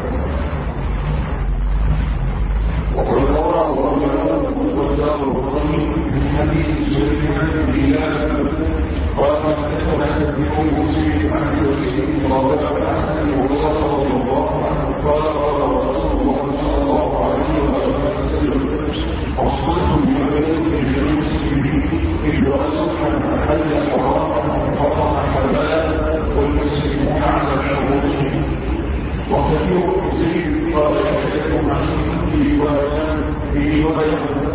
وقد روى الرجل والدار الرقمي من حديث سليمان بن بلال قال حدثنا ابن مسلم عن يزيد رضي عنه ورضي الله عنه قال قال رسول الله صلى الله عليه وسلم وصلت بمدينة المسلمين إذا صلحا أحل حراما حرم حلالا والمسلمون على شروطهم. وكثير زيد قال يحتاج عنه في روايات في روايات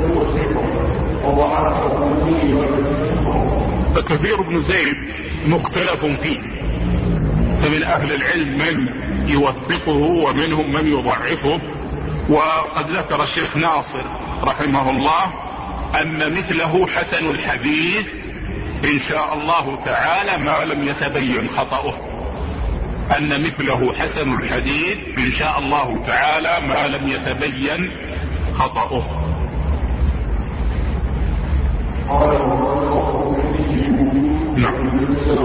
وضعفه في روايات. كثير بن زيد مختلف فيه، فمن أهل العلم من يوثقه ومنهم من يضعفه. وقد ذكر الشيخ ناصر رحمه الله أن مثله حسن الحديث إن شاء الله تعالى ما لم يتبين خطأه، أن مثله حسن الحديث إن شاء الله تعالى ما لم يتبين خطأه. نعم.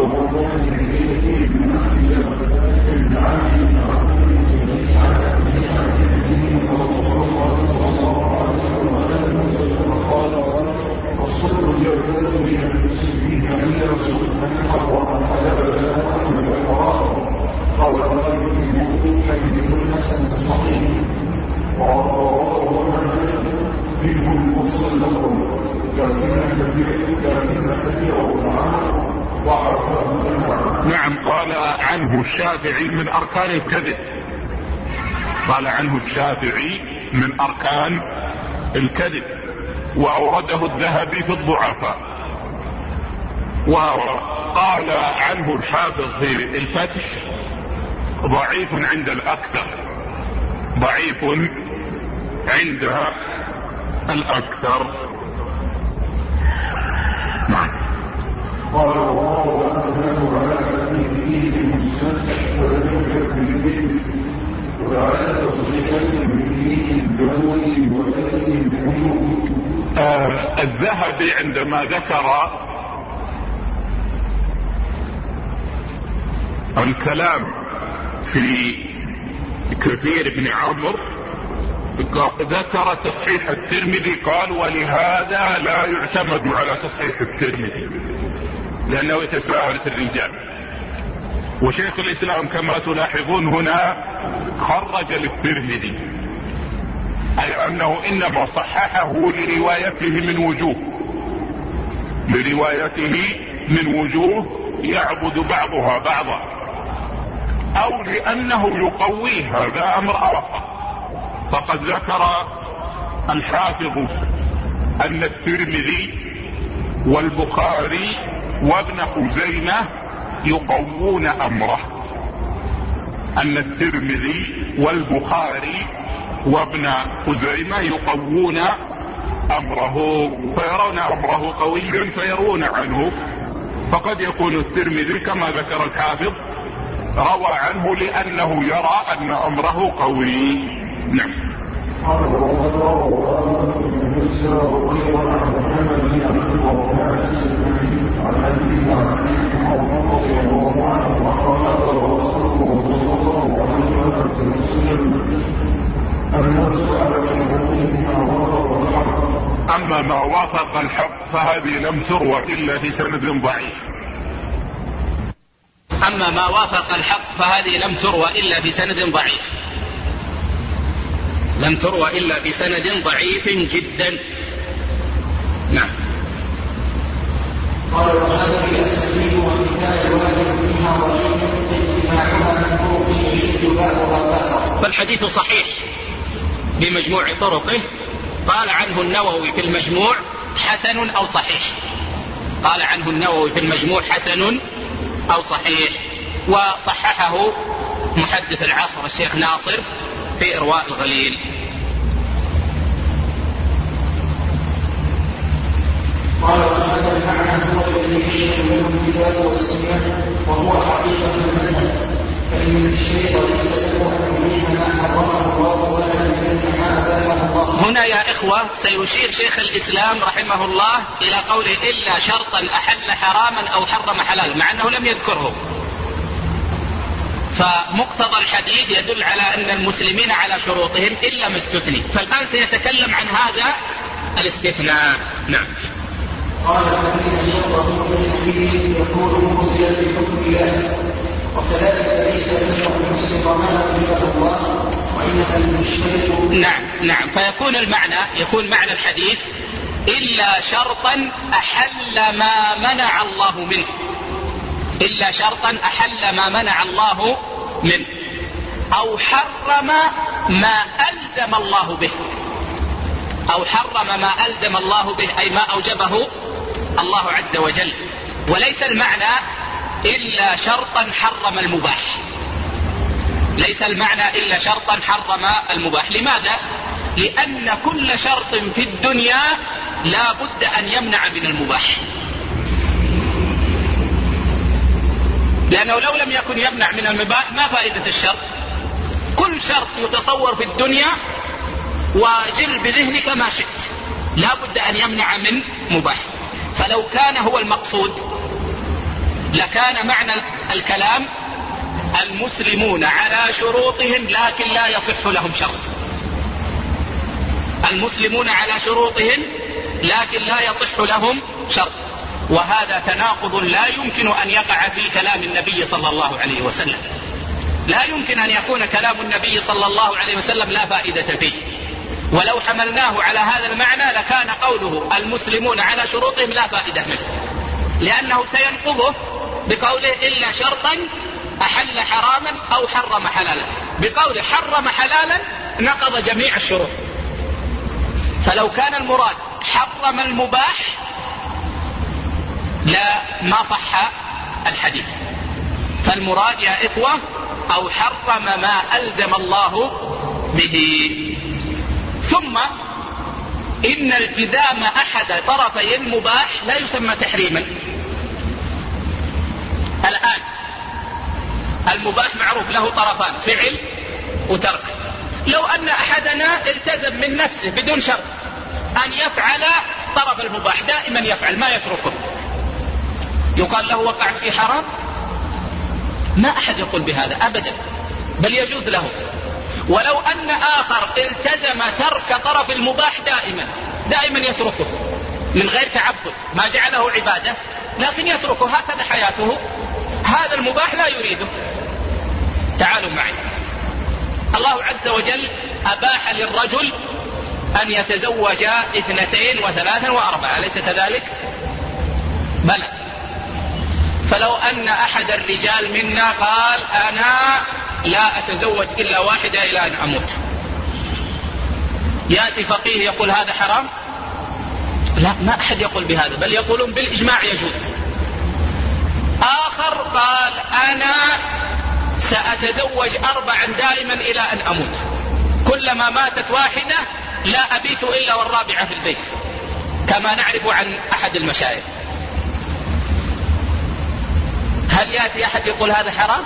نعم. قال عنه الشافعي من أركان الكذب، قال عنه الشافعي من أركان الكذب، وأورده الذهبي في الضعفاء. وقال عنه الحافظ في الفتح ضعيف عند الأكثر، ضعيف عند الأكثر. نعم. قال الله أنزله على كثير المستمتع ولم يكن به وعلى تصريحات بالدين الدولي وكثير الحلول. الذهبي عندما ذكر الكلام في كثير بن عمرو ذكر تصحيح الترمذي، قال ولهذا لا يعتمد على تصحيح الترمذي لأنه يتساهل في الرجال. وشيخ الإسلام كما تلاحظون هنا خرج للترمذي، أي أنه إنما صححه لروايته من وجوه، لروايته من وجوه يعبد بعضها بعضا، أو لأنه يقوي هذا أمر آخر. فقد ذكر الحافظ أن الترمذي والبخاري وابن خزيمة يقوون أمره، أن الترمذي والبخاري وابن خزيمة يقوون أمره، فيرون أمره قويا فيرون عنه. فقد يكون الترمذي كما ذكر الحافظ روى عنه لأنه يرى أن أمره قوي. نعم. أما ما وافق الحق فهذه لم تروى إلا في سند ضعيف. أما ما وافق الحق فهذه لم تروى إلا في سند ضعيف، لم تروى إلا بسند ضعيف جدا. نعم. قال وهذه الأسانيد والكتاب الواحد فيها ضعيف اجتماعها من طرقه يشد بعضها. فالحديث صحيح بمجموع طرقه. قال عنه النووي في المجموع حسن أو صحيح، قال عنه النووي في المجموع حسن أو صحيح، وصححه محدث العصر الشيخ ناصر في إرواء الغليل. قال وهذا المعنى هو الذي يشهد له الكتاب والسنة وهو حقيقة المذهب، فإن الشيء ليس له أن يبين ما حرمه الله ولا يبين ما أباحه الله. هنا يا إخوة سيشير شيخ الإسلام رحمه الله إلى قوله إلا شرطا أحل حراما أو حرم حلالا، مع أنه لم يذكره. فمقتضى الحديث يدل على أن المسلمين على شروطهم إلا ما استثني، فالآن سيتكلم عن هذا الاستثناء. نعم. قال الذين شرطوا بالنبي يكون مخزيا بحكم الله، وكذلك ليس له ان يسلم ما أحله الله وانما المشترك. نعم نعم. فيكون المعنى يكون معنى الحديث إلا شرطا أحل ما منع الله منه، إلا شرطا أحل ما منع الله منه، أو حرم ما ألزم الله به، أو حرم ما ألزم الله به أي ما أوجبه الله عز وجل. وليس المعنى إلا شرطا حرم المباح، ليس المعنى إلا شرطا حرم المباح. لماذا؟ لأن كل شرط في الدنيا لا بد أن يمنع من المباح، لأنه لو لم يكن يمنع من المباح ما فائدة الشرط؟ كل شرط يتصور في الدنيا وجل بذهنك ما شئت لا بد أن يمنع من مباح. فلو كان هو المقصود لكان معنى الكلام المسلمون على شروطهم لكن لا يصح لهم شرط، المسلمون على شروطهم لكن لا يصح لهم شرط، وهذا تناقض لا يمكن أن يقع في كلام النبي صلى الله عليه وسلم. لا يمكن أن يكون كلام النبي صلى الله عليه وسلم لا فائدة فيه، ولو حملناه على هذا المعنى لكان قوله المسلمون على شروطهم لا فائدة منه، لأنه سينقضه بقوله إلا شرطا أحل حراما أو حرم حلالا. بقوله حرم حلالا نقض جميع الشروط. فلو كان المراد حرم المباح لا ما صح الحديث. فالمراد يا إخوة أو حرم ما ألزم الله به. ثم إن التزام أحد طرفي المباح لا يسمى تحريما. الآن المباح معروف له طرفان، فعل وترك. لو أن أحدنا التزم من نفسه بدون شرط أن يفعل طرف المباح دائما يفعل ما يتركه، يقال له وقعت في حرام؟ ما أحد يقول بهذا أبدا، بل يجوز له. ولو أن آخر التزم ترك طرف المباح دائما دائما يتركه من غير تعبد، ما جعله عبادة لكن يتركه هكذا حياته، هذا المباح لا يريده. تعالوا معي. الله عز وجل أباح للرجل أن يتزوج اثنتين وثلاثا وأربعة، أليس كذلك؟ بلى. فلو أن أحد الرجال منا قال أنا لا أتزوج إلا واحدة إلى أن أموت، يأتي فقيه يقول هذا حرام؟ لا، ما أحد يقول بهذا، بل يقولون بالإجماع يجوز. آخر قال أنا سأتزوج أربعا دائما إلى أن أموت، كلما ماتت واحدة لا أبيت إلا والرابعة في البيت، كما نعرف عن أحد المشايخ. هل يأتي أحد يقول هذا حرام؟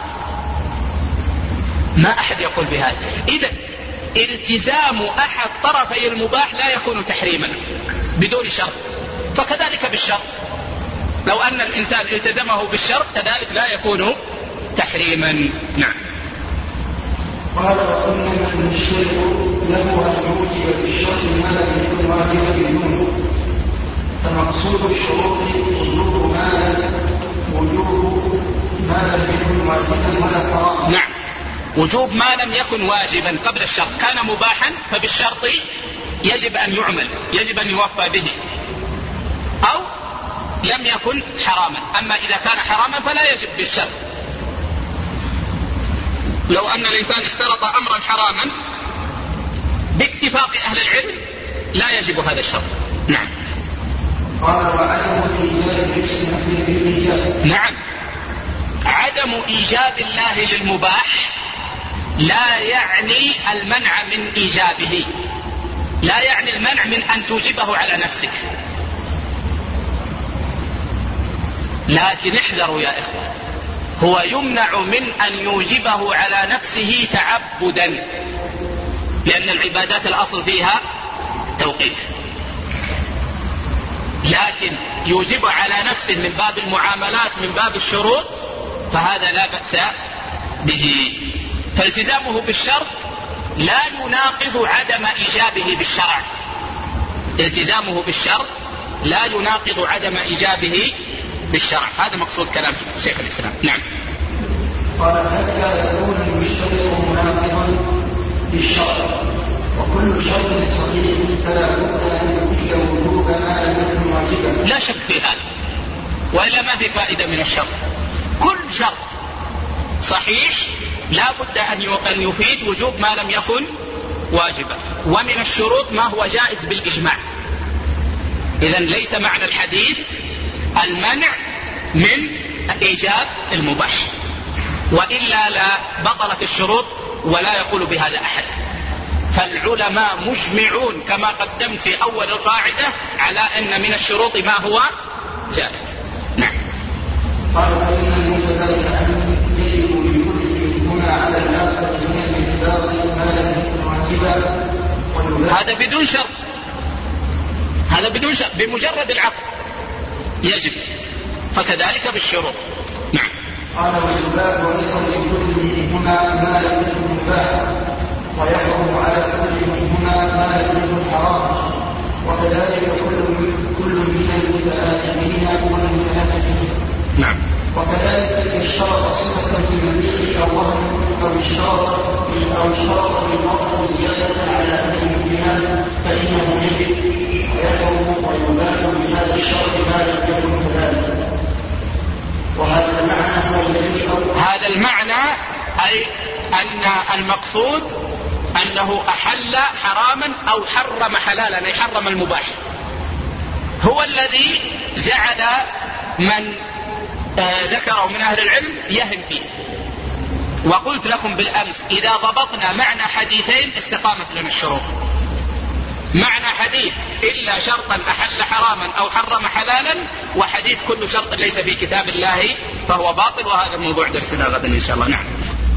ما أحد يقول بهذا. إذا التزام أحد طرفي المباح لا يكون تحريما بدون شرط، فكذلك بالشرط، لو أن الإنسان التزمه بالشرط كذلك لا يكون تحريما. نعم. قال وإنما المشترك له أن يوجب بالشرط ما لم يكن واجبا بدونه، فمقصود الشروط وجوب ما وجوب ما لم يكن واجبا ولا حراما. نعم، وجوب ما لم يكن واجبا قبل الشرط، كان مباحا فبالشرط يجب أن يعمل، يجب أن يوفى به، أو لم يكن حراما. أما إذا كان حراما فلا يجب بالشرط. لو أن الإنسان اشترط أمرا حراما باتفاق أهل العلم لا يجب هذا الشرط. نعم. قال وعدم نعم، عدم إيجاب الله للمباح لا يعني المنع من إيجابه، لا يعني المنع من أن توجبه على نفسك، لكن احذروا يا إخوة، هو يمنع من أن يوجبه على نفسه تعبدا، لأن العبادات الأصل فيها توقيف، لكن يوجب على نفسه من باب المعاملات من باب الشروط فهذا لا بأس به. فالتزامه بالشرط لا يناقض عدم إيجابه بالشرع، التزامه بالشرط لا يناقض عدم إيجابه بالشرع، هذا مقصود كلام شيخ الإسلام. نعم. قال حتى يكون المشترط مناقضا بالشرع، وكل شرط صحيح فلا بد أن يفيد وجوب ما لم يكن واجبا. لا شك في هذا، وإلا ما في فائدة من الشرط. كل شرط صحيح لا بد أن يفيد وجوب ما لم يكن واجبا، ومن الشروط ما هو جائز بالإجماع. إذن ليس معنى الحديث المنع من إيجاب المباح، وإلا لا بطلت الشروط ولا يقول بهذا أحد. فالعلماء مجمعون كما قدمت في أول القاعدة على أن من الشروط ما هو جائز. نعم. قال فإن المتبرع أن يجب بكل هنا على الآخر من المقدار ما لم يكن واجبا. هذا بدون شرط، هذا بدون شرط، بمجرد العقد يجب، فكذلك بالشروط. نعم. قال والسباب أيضا لكل منهما ما لم يكن مباحا، ويحرم على كل منهما ما لم يكن حراما، وكذلك كل كل من المتآخرين والمتنافسين. نعم. وكذلك إن اشترط صفة في المبيع أو وهم أو اشترط أو اشترط في الوقت زيادة على أن يمكنها فإنه يجب ويحرم ويباح بهذا الشرط ما لم يكن كذلك. وهذا المعنى هو الذي هذا المعنى أي أن المقصود أنه أحل حراما أو حرم حلالا، أي حرم المباح، هو الذي جعل من ذكره من أهل العلم يهم فيه. وقلت لكم بالأمس إذا ضبطنا معنى حديثين استقامت لنا الشروط. معنى حديث إلا شرطا أحل حراما أو حرم حلالا، وحديث كل شرط ليس في كتاب الله فهو باطل، وهذا موضوع درسنا غدا إن شاء الله. نعم.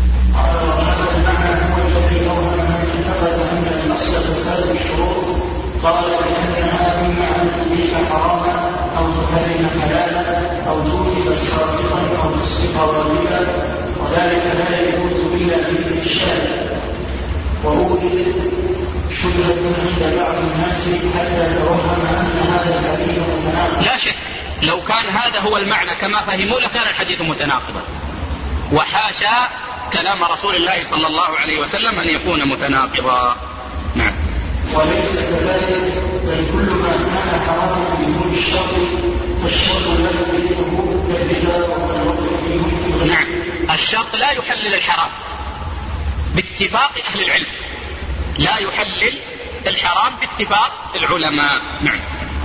قال لأنها إما أن تبيح حراما أو تحرم حلالا أو توجب ساقطا أو تسقط واجبا، وذلك لا يجوز إلا بإذن الشارع. ووجد شبهة عند بعض الناس حتى توهم أن هذا الحديث متناقض. لا شك لو كان هذا هو المعنى كما فهموا لكان الحديث متناقضا، وحاشا كلام رسول الله صلى الله عليه وسلم أن يكون متناقضا. نعم. وليس كذلك، بل كل ما كان حراما بدون الشرط فالشرط لا يحله كالربا والوقت. نعم، الشرط لا يحلل الحرام باتفاق أهل العلم، لا يحلل الحرام باتفاق العلماء. نعم.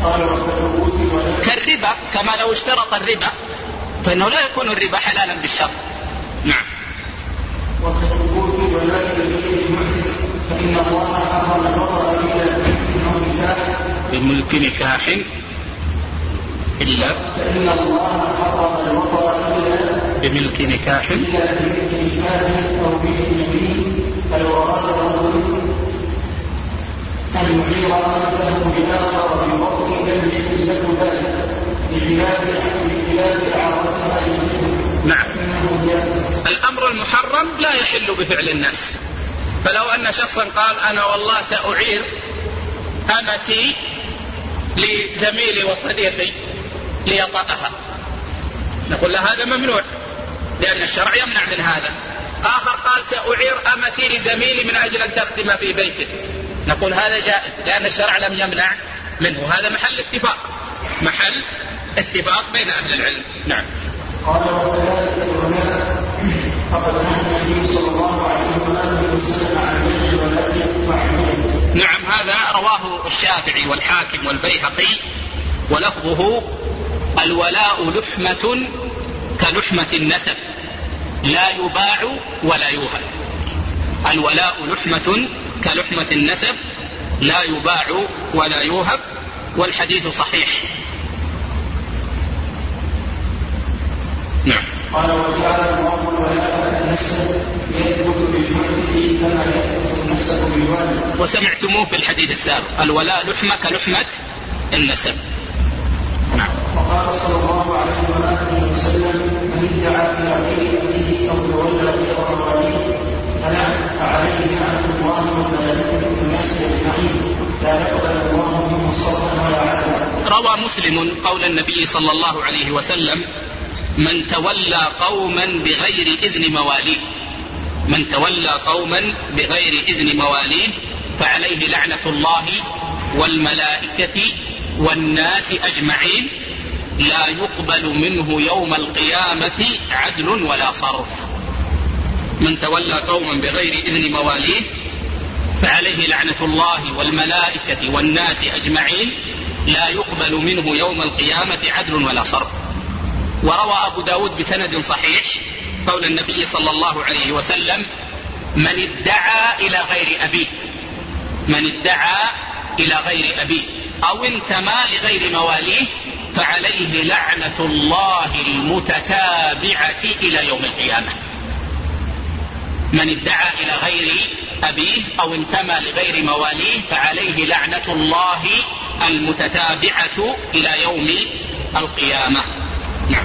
كالربا، كما لو اشترط الربا فإنه لا يكون الربا حلالا بالشرط. نعم. وكالثبوت ولا يجوز فإن الله حرم الوطأ بملك نكاح إلا فإن الله حرم الوطأ إلا بملك نكاح إلا بملك نكاح أو بإذن، فلو أراد الرجل أن يعير أنفسه بآخر بالوطء لم يجوز له ذلك بخلاف إعارتها. نعم. الأمر المحرم لا يحل بفعل الناس، فلو أن شخصا قال أنا والله سأعير أمتي لزميلي وصديقي ليطأها، نقول له هذا ممنوع لأن الشرع يمنع من هذا. آخر قال سأعير أمتي لزميلي من أجل أن تخدم في بيته، نقول هذا جائز لأن الشرع لم يمنع منه. هذا محل اتفاق، محل اتفاق بين أهل العلم. نعم. قال وكذلك العلماء فقد نهى النبي صلى الله عليه وسلم عن البيع والأكل وعن. نعم، هذا رواه الشافعي والحاكم والبيهقي ولفظه الولاء لحمة كلحمة النسب لا يباع ولا يوهب. الولاء لحمة كلحمة النسب لا يباع ولا يوهب، والحديث صحيح. نعم. قال وجعل الله الولاء النسب يثبت بالمثل كما يثبت النسب بالوالد. وسمعتموه في الحديث السابق الولاء لحمة كلحمة النسب. نعم. وقال صلى الله عليه وآله وسلم من ادعى إلى غير أبيه أو تولى غير مواليه فعليه لعنة الله وملائكته والناس أجمعين لا يقبل الله منه صرفا ولا عدلا. روى مسلم قول النبي صلى الله عليه وسلم من تولى قوما بغير إذن مواليه من تولى قوما بغير إذن مواليه فعليه لعنة الله والملائكة والناس أجمعين لا يقبل منه يوم القيامة عدل ولا صرف. من تولى قوما بغير إذن مواليه فعليه لعنة الله والملائكة والناس أجمعين لا يقبل منه يوم القيامة عدل ولا صرف. وروى أبو داود بسند صحيح قول النبي صلى الله عليه وسلم من ادعى إلى غير أبيه من ادعى إلى غير أبيه أو انتمى لغير مواليه فعليه لعنة الله المتتابعة إلى يوم القيامة. من ادعى إلى غير أبيه أو انتمى لغير مواليه فعليه لعنة الله المتتابعة إلى يوم القيامة. نعم.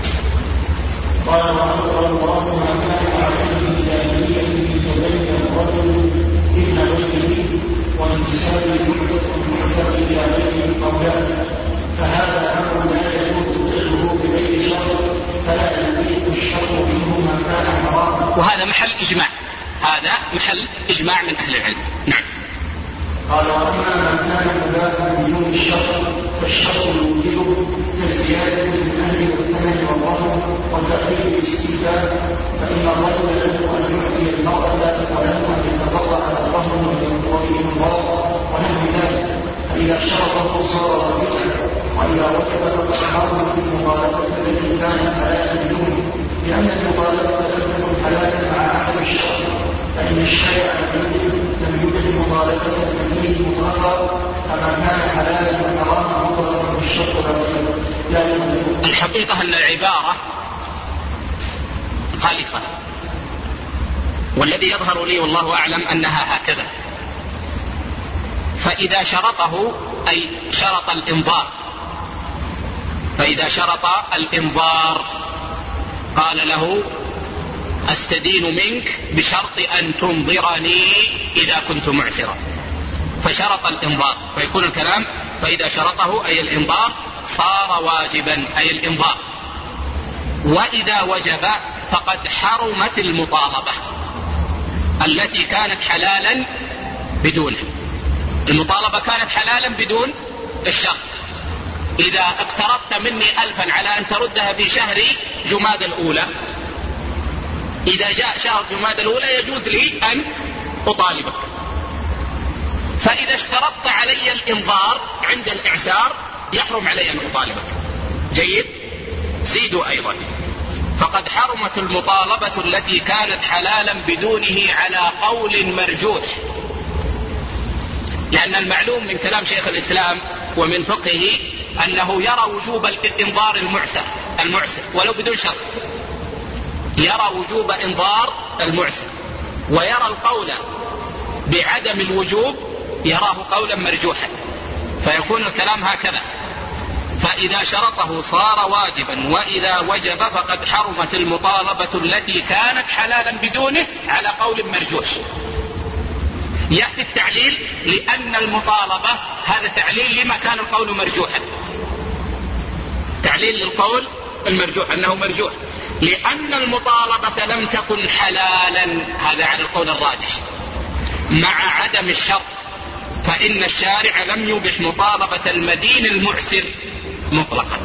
قال وأخبر الله ما كان عليه الجاهلية من تبين الرجل ابن غيره وانتساب المعتق المعتق إلى غيره قولان فهذا أمر لا يجوز فعله بغير شر فلا يليق الشر منه ما كان حراما. وهذا محل إجماع هذا محل إجماع من أهل العلم. نعم. قال وأما ما كان مباحا بدون الشر فالشر يوجبه كالزيادة من أهل والثمن والرهن وتأخير الاستيفاء فإن الرجل له أن يعطي المرأة وله أن يتبرع على الرهن والإنضاء ونحو ذلك فإذا شرطه صار واجبا وإذا وجب فقد حرم في المطالبة التي كانت حلالا بدونه لأن المطالبة لم تكن حلالا مع عدم الشرط فإن الشارع لم يوجد مطالبة المدين مطلقا فما كان حلالا وحراما مطلقا في الشرط لا يوجد. الحقيقة أن العبارة خالفة والذي يظهر لي والله أعلم أنها هكذا. فإذا شرطه أي شرط الإنظار فإذا شرط الإنظار قال له أستدين منك بشرط أن تنظرني إذا كنت معسرا فشرط الإنظار فيكون الكلام فإذا شرطه أي الإنظار صار واجبا أي الإنظار. وإذا وجب فقد حرمت المطالبة التي كانت حلالا بدونه. المطالبة كانت حلالا بدون الشرط. إذا اقترضت مني ألفا على أن تردها في شهر جماد الأولى إذا جاء شهر جماد الأولى يجوز لي أن أطالبك. فإذا اشترطت علي الإنظار عند الإعسار يحرم علي أن أطالبك. جيد. زيدوا أيضا فقد حرمت المطالبة التي كانت حلالا بدونه على قول مرجوح لأن المعلوم من كلام شيخ الإسلام ومن فقهه أنه يرى وجوب الإنظار المعسر المعسر ولو بدون شرط يرى وجوب إنظار المعسر ويرى القول بعدم الوجوب يراه قولا مرجوحا فيكون الكلام هكذا. فإذا شرطه صار واجبا وإذا وجب فقد حرمت المطالبة التي كانت حلالا بدونه على قول مرجوح. يأتي التعليل لأن المطالبة هذا تعليل لما كان القول مرجوحا تعليل للقول المرجوح أنه مرجوح لأن المطالبة لم تكن حلالا هذا على القول الراجح مع عدم الشرط فإن الشارع لم يبح مطالبة المدين المعسر مطلقا.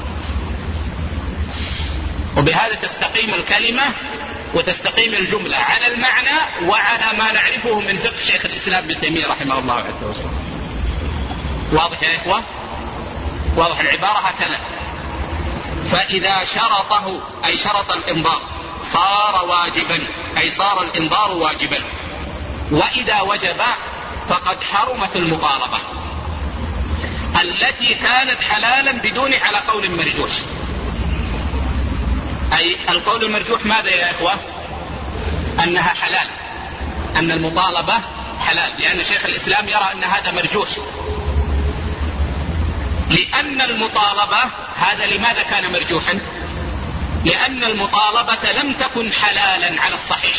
وبهذا تستقيم الكلمة وتستقيم الجملة على المعنى وعلى ما نعرفه من فقه شيخ الإسلام ابن تيمية رحمه الله عز وجل. واضح يا إخوة؟ واضح العبارة هكذا فإذا شرطه أي شرط الإنظار صار واجبا أي صار الإنظار واجبا. وإذا وجب فقد حرمت المطالبة التي كانت حلالا بدون على قول مرجوح. أي القول المرجوح ماذا يا إخوة؟ أنها حلال، أن المطالبة حلال، لأن شيخ الإسلام يرى أن هذا مرجوح، لأن المطالبة هذا لماذا كان مرجوحا؟ لأن المطالبة لم تكن حلالا على الصحيح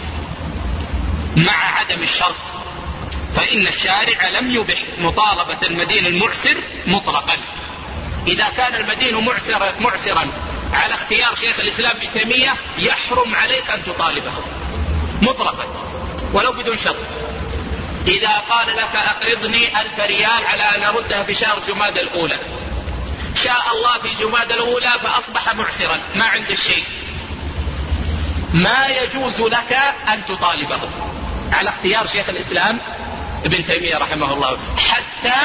مع عدم الشرط، فإن الشارع لم يبح مطالبة المدين المعسر مطلقا. إذا كان المدين معسرا, معسرا على اختيار شيخ الإسلام ابن تيمية يحرم عليك أن تطالبه مطلقا ولو بدون شرط. إذا قال لك أقرضني ألف ريال على أن أردها في شهر جمادى الأولى، شاء الله في جمادى الأولى فأصبح معسرا ما عند الشيء، ما يجوز لك أن تطالبه على اختيار شيخ الإسلام ابن تيمية رحمه الله حتى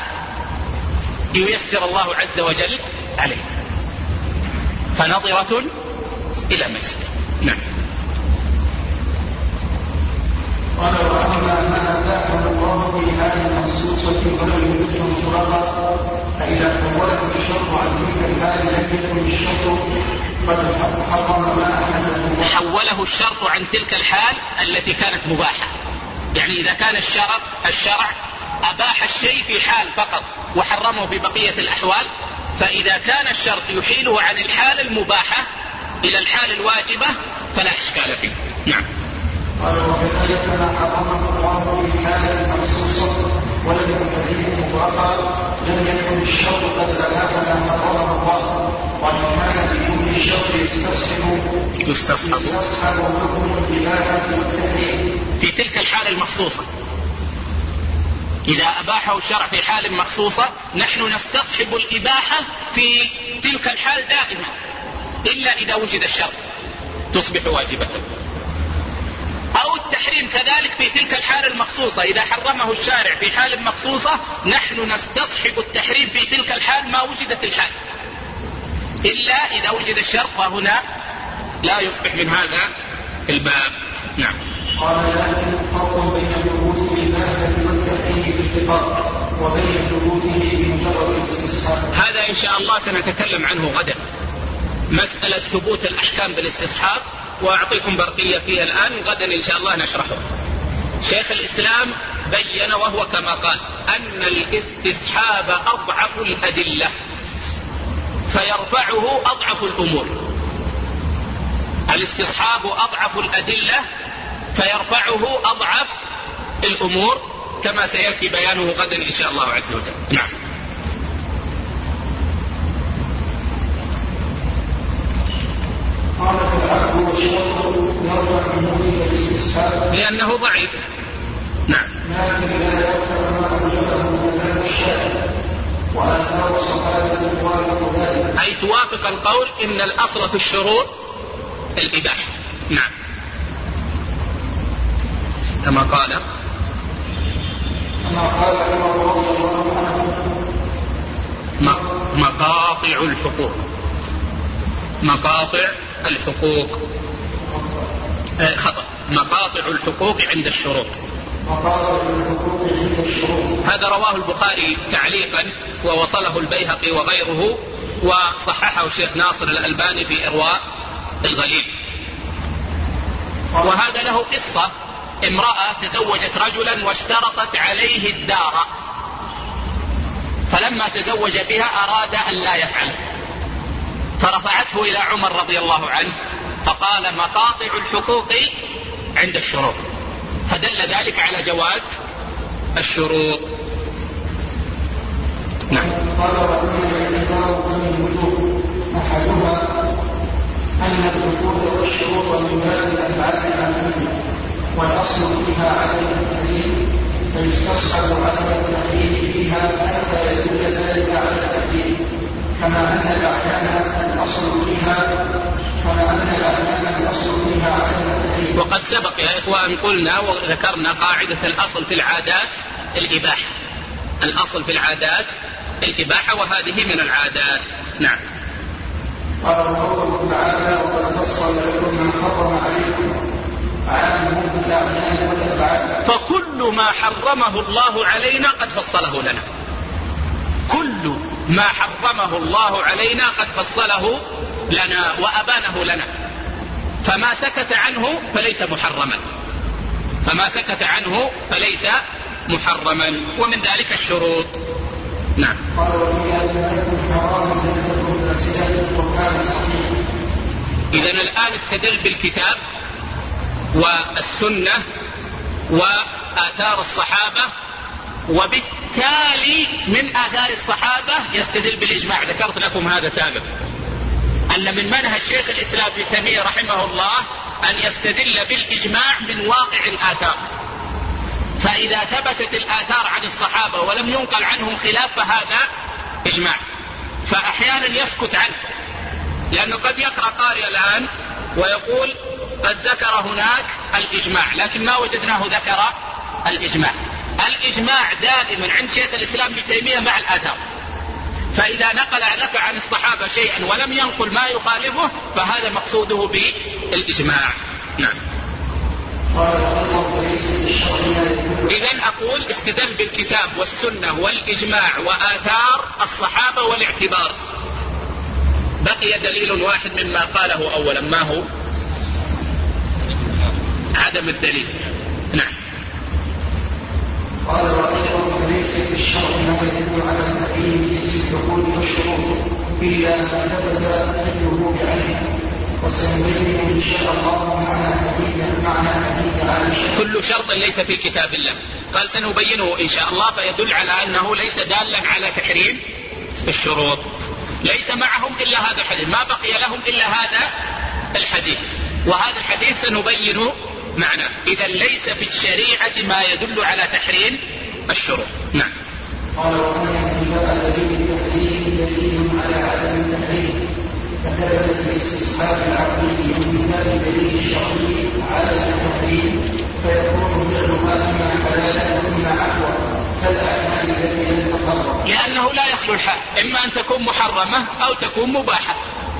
ييسر الله عز وجل عليه، فنظرة إلى ميسر. نعم. قال وأما ما أباحه الله في هذه المخصوصة ولم يجده مطلقا فإذا حوله الشرط عن تلك الحال لم يكن الشرط قد حرم ما أحدثه. حوله الشرط عن تلك الحال التي كانت مباحة، يعني إذا كان الشرط الشرع أباح الشيء في حال فقط وحرمه في بقية الأحوال، فإذا كان الشرط يحيله عن الحال المباحة إلى الحال الواجبة فلا إشكال فيه. نعم. قال وكذلك ما حرمه الله في حال مخصوصة ولم يحرمه مطلقا لم يكن الشرط قد أباح ما حرمه الله، وإن كان بدون الشرط يستصحب يستصحب حكم الإباحة والتحريم في تلك الحالة المخصوصة. إذا أباحه الشرع في حال مخصوصة نحن نستصحب الإباحة في تلك الحال دائما إلا إذا وجد الشرط تصبح واجبة، أو التحريم كذلك في تلك الحالة المخصوصة. إذا حرمه الشارع في حال مخصوصة نحن نستصحب التحريم في تلك الحال ما وجدت الحال، إلا إذا وجد الشرط فهنا لا يصبح من هذا الباب. نعم. قال لكن فرق بين ثبوت الإباحة والتحريم باتفاق وبين ثبوته بمجرد الاستصحاب. هذا إن شاء الله سنتكلم عنه غدا، مسألة ثبوت الأحكام بالاستصحاب، وأعطيكم برقية فيها الآن، غدا إن شاء الله نشرحه. شيخ الإسلام بين وهو كما قال أن الاستصحاب أضعف الأدلة فيرفعه أضعف الأمور. الاستصحاب أضعف الأدلة فيرفعه أضعف الأمور كما سيأتي بيانه غدا إن شاء الله عز وجل. نعم. لأنه ضعيف. نعم. أي توافق القول إن الأصل في الشروط الإباحة. نعم. كما قال كما قال عمر رضي الله عنه مقاطع الحقوق مقاطع الحقوق آه خطأ مقاطع الحقوق عند الشروط. مقاطع الحقوق عند الشروط. هذا رواه البخاري تعليقا ووصله البيهقي وغيره، وصححه الشيخ ناصر الألباني في إرواء الغليل. وهذا له قصة، امرأة تزوجت رجلا واشترطت عليه الدار، فلما تزوج بها أراد أن لا يفعل، فرفعته إلى عمر رضي الله عنه فقال مقاطع الحقوق عند الشروط، فدل ذلك على جواز الشروط. نعم. قال وأما الاعتبار من وجوه أحدها أن الحقوق والشروط من باب الأفعال العامة والأصل فيها عدم التحريم، فيستصحب عدم التحريم فيها حتى يدل ذلك على التحريم، كما أن الأحكام الأصل فيها كما أن الأحكام الأصل فيها عدم التحريم. وقد سبق يا إخوان قلنا وذكرنا قاعدة الأصل في العادات الإباحة، الأصل في العادات الإباحة، وهذه من العادات. نعم. قال قوله تعالى وقد فصل لكم ما حرم عليكم عامه بالأعيان والأفعال. فكل ما حرمه الله علينا قد فصله لنا، كل ما حرمه الله علينا قد فصله لنا وأبانه لنا، فما سكت عنه فليس محرما، فما سكت عنه فليس محرما، ومن ذلك الشروط. نعم. إذن الآن استدل بالكتاب والسنة وآثار الصحابة، وبالتالي من آثار الصحابة يستدل بالإجماع. ذكرت لكم هذا سابقا، أن من منهج شيخ الإسلام ابن تيمية رحمه الله أن يستدل بالإجماع من واقع الآثار، فإذا ثبتت الآثار عن الصحابة ولم ينقل عنهم خلاف فهذا إجماع. فأحيانا يسكت عنه، لأنه قد يقرأ قارئ الآن ويقول قد ذكر هناك الإجماع لكن ما وجدناه ذكر الإجماع. الإجماع دائما عند شيخ الإسلام ابن تيمية مع الآثار، فإذا نقل لك عن الصحابة شيئا ولم ينقل ما يخالفه فهذا مقصوده بالإجماع. نعم. إذن أقول استدل بالكتاب والسنة والإجماع وآثار الصحابة والاعتبار. بقي دليل واحد مما قاله أولا، ما هو؟ عدم الدليل. نعم. قال رحمه ليس في الشرع ما يدل على التحريم في الحقوق والشروط إلا ما ثبت مثله بعينه، وسنبين إن شاء الله معنى حديث معنى حديث عائشة. كل شرط ليس في كتاب الله، قال سنبينه إن شاء الله، فيدل على أنه ليس دالا على تحريم الشروط. ليس معهم إلا هذا الحديث، ما بقي لهم إلا هذا الحديث، وهذا الحديث سنبين معناه. إذا ليس في الشريعة ما يدل على تحريم الشروط. نعم. قال ومن اتباع دليل التحريم دليل على عدم التحريم، فثبت الاستصحاب العقلي من كتاب دليل الشرعي على التحريم، فيكون فعلها اما حلالا واما عفوا كالاعمال التي لم تقرر، لأنه لا يخلو الحال، إما أن تكون محرمة أو تكون مباحة.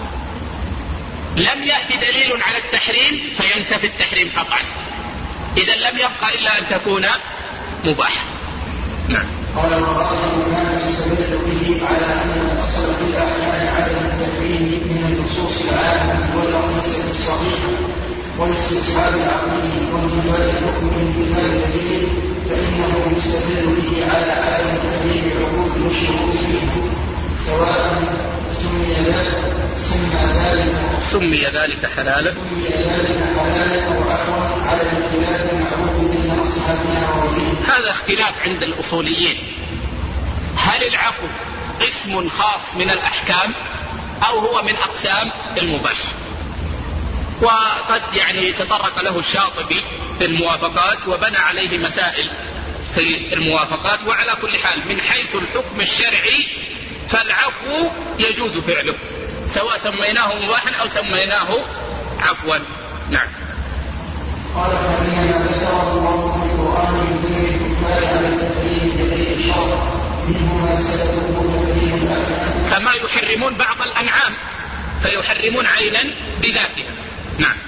لم يأتي دليل على التحريم فينتفي التحريم قطعا، إذا لم يبقى إلا أن تكون مباحة. نعم. قال وقال ما يستدل به على أن الأصل في الأحيان عدم التحريم من النصوص العامة والأقيسة الصحيحة والاستصحاب العقلي وانتفاء الحكم من كتاب الدليل، فإنه يستدل به على عدم تحريم العقود والشروط فيه، سواء سمي ذلك سمي ذلك سمي ذلك حلالا سمي ذلك حلالا أو عفوا على الاختلاف المعروف بين أصحابنا وغيرهم. هذا اختلاف عند الأصوليين، هل العفو قسم خاص من الأحكام أو هو من أقسام المباح؟ وقد يعني تطرق له الشاطبي في الموافقات وبنى عليه مسائل في الموافقات. وعلى كل حال من حيث الحكم الشرعي فالعفو يجوز فعله سواء سميناه مباحا أو سميناه عفوا. نعم. قال فإنما ذكر الله في القرآن يدل الكفار على التحريم بغير شرع، منهما سببه تحريم الأحكام، كما يحرمون بعض الأنعام فيحرمون عينا بذاتها. نعم.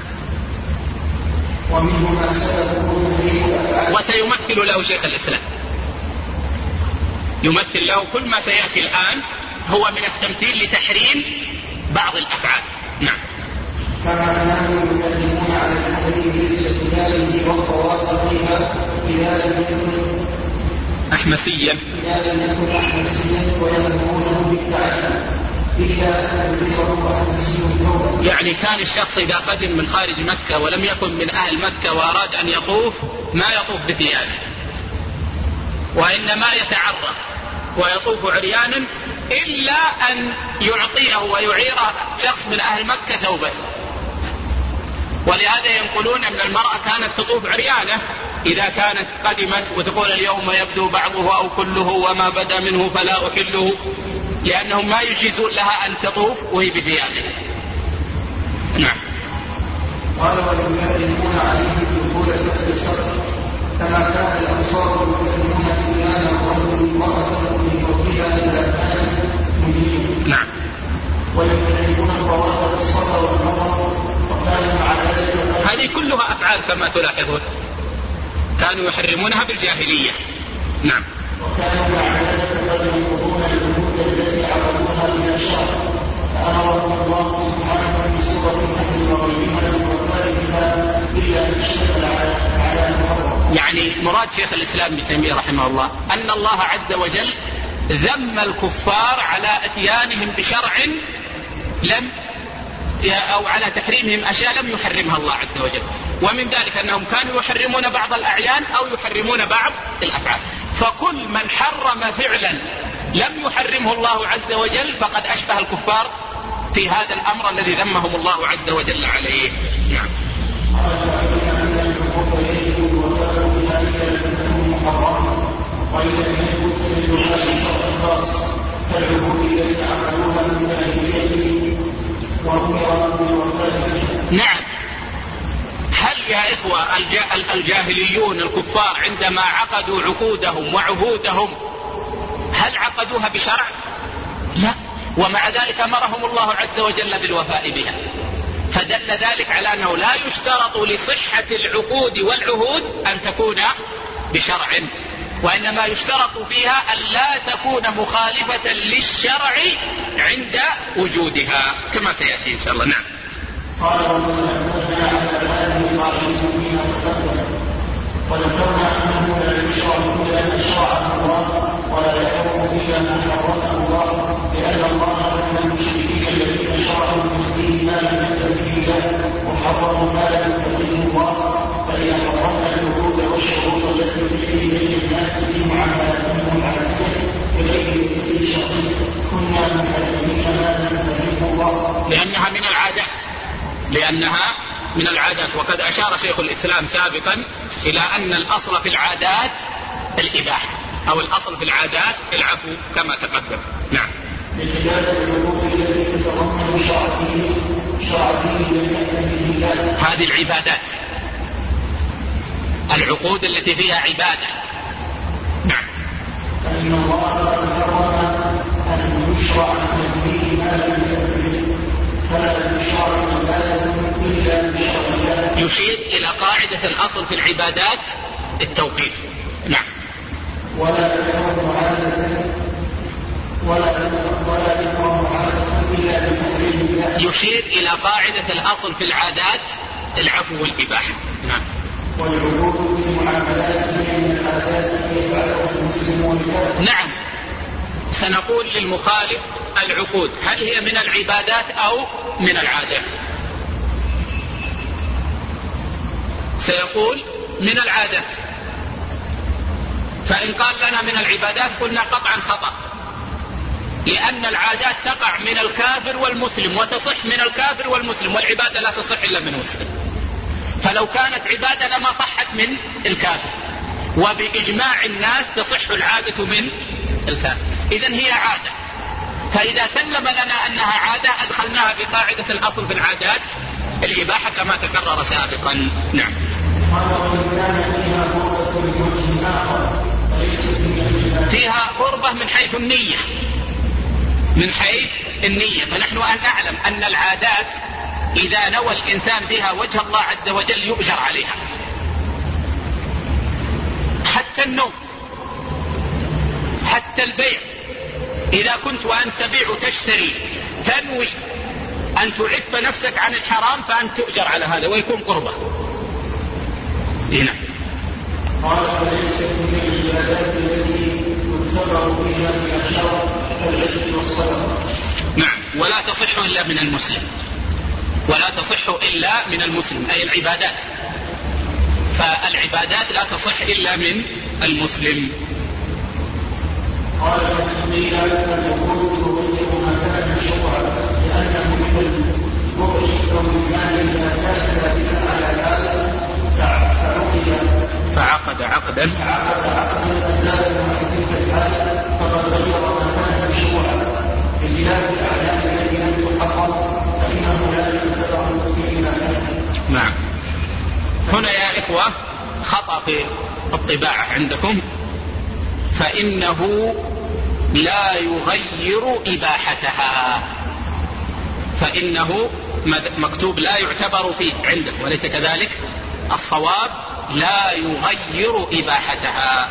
ومنهما سببه تحريم الأفعال، وسيمثل له شيخ الإسلام، يمثل له كل ما سيأتي الآن هو من التمثيل لتحريم بعض الأفعال. نعم. كما كانوا يحرمون على التحريم بالاستدلال والطواف فيها إذا لم يكن أحمسيا إذا لم يكن أحمسيا ويمنعونه بالتعليم إلا أن يذكره أحمسي التوبة. يعني كان الشخص إذا قدم من خارج مكة ولم يكن من أهل مكة وأراد أن يطوف ما يطوف بثيابه، وإنما يتعرض ويطوف عريانا إلا أن يعطيه ويعيره شخص من أهل مكة ثوبه. ولهذا ينقلون أن المرأة كانت تطوف عريانة إذا كانت قدمت وتقول اليوم يبدو بعضه أو كله وما بدا منه فلا أحله، لأنهم ما يجيزون لها أن تطوف وهي بثيابها. نعم. قال ويحرمون عليه دخول فتح الصدر كما كان الأنصار يحرمون حملان الرجل المرأة من فوقها إذا كانت مجيبة. نعم. ويحرمون الطواف بالصفا والمروة وكانوا على ذلك. هذه كلها أفعال كما تلاحظون كانوا يحرمونها بالجاهلية. نعم. وكانوا على ذلك قد ينقضون البنود التي عقدوها من الشرع فأمرهم الله سبحانه في سورة النحل وغيرها بالوفاء بها إلا أن اشتغل على المحرم. يعني مراد شيخ الإسلام ابن تيمية رحمه الله أن الله عز وجل ذم الكفار على اتيانهم بشرع لم أو على تحريمهم أشياء لم يحرمها الله عز وجل، ومن ذلك أنهم كانوا يحرمون بعض الأعيان أو يحرمون بعض الأفعال. فكل من حرم فعلا لم يحرمه الله عز وجل فقد أشبه الكفار في هذا الأمر الذي ذمهم الله عز وجل عليه. نعم. نعم. هل يا إخوة الجاهليون الكفار عندما عقدوا عقودهم وعهودهم هل عقدوها بشرع؟ لا، ومع ذلك أمرهم الله عز وجل بالوفاء بها، فدل ذلك على أنه لا يشترط لصحة العقود والعهود أن تكون بشرع، وإنما يشترط فيها أن لا تكون مخالفة للشرع عند وجودها كما سيأتي إن شاء الله. نعم. قال وذكرنا أنه لا يشرع إلا ما شرعه الله ولا يحرم إلا ما حرمه الله، لأن الله من المشركين الذين شرعوا من الدين ما لم يأذن به الله وحرموا ما لم يأذنه الله، فإذا حرمنا العقود والشروط التي تجري بين الناس في معاملاتهم العادية بغير مثل شرط كنا محرمين ما لم يأذنه الله، لأنها من العادات لأنها من العادات وقد أشار شيخ الإسلام سابقا إلى أن الأصل في العادات الإباحة أو الأصل في العادات العفو كما تقدم. نعم. هذه العبادات العقود التي فيها عبادة. نعم. فإن الله حرم أن يشرع من الدين ما لم يأذن فلا يشرع إلا بشرع الله. يشير إلى قاعدة الأصل في العبادات التوقيف. نعم. ولا يكون عادة ولا ولا يكون عادة إلا بتحريم الله. يشير إلى قاعدة الأصل في العادات العفو والإباحة. نعم. والعقود في معاملاتهم من العادات يفعلها المسلم والكافر. نعم. سنقول للمخالف العقود هل هي من العبادات أو من العادات؟ سيقول من العادات، فإن قال لنا من العبادات قلنا قطعا خطأ، لأن العادات تقع من الكافر والمسلم وتصح من الكافر والمسلم، والعبادة لا تصح إلا من مسلم، فلو كانت عبادة لما صحت من الكافر، وبإجماع الناس تصح العادة من الكافر، إذن هي عادة، فإذا سلم لنا أنها عادة أدخلناها بقاعدة الأصل في العادات الإباحة كما تكرر سابقا. نعم. فيها قربة من حيث النية من حيث النية فنحن أن نعلم أن العادات إذا نوى الإنسان بها وجه الله عز وجل يؤجر عليها، حتى النوم حتى البيع، إذا كنت وأنت تبيع وتشتري تنوي أن تعف نفسك عن الحرام فأنت تؤجر على هذا ويكون قربة. هنا قال فليس من العبادات التي يعتبر بها من الشرع كالعشر والصلاة. نعم. ولا تصح إلا من المسلم، ولا تصح إلا من المسلم أي العبادات، فالعبادات لا تصح إلا من المسلم. قال فإني لا تقول تغير ما كان شرعا لأنه من المؤمن أو المال إذا كان ذلك على هذا فعقد عقدا فعقد عقدا أزال عن تلك الحالة فقد غير ما كان شرعا بخلاف الأعلام الذي لم تحقق فإنه لا يتبع فيه ما كان. نعم. هنا يا إخوة خطأ في الطباعة عندكم، فإنه لا يغير إباحتها، فإنه مكتوب لا يعتبر فيه عندك، وليس كذلك. الصواب لا يغير إباحتها.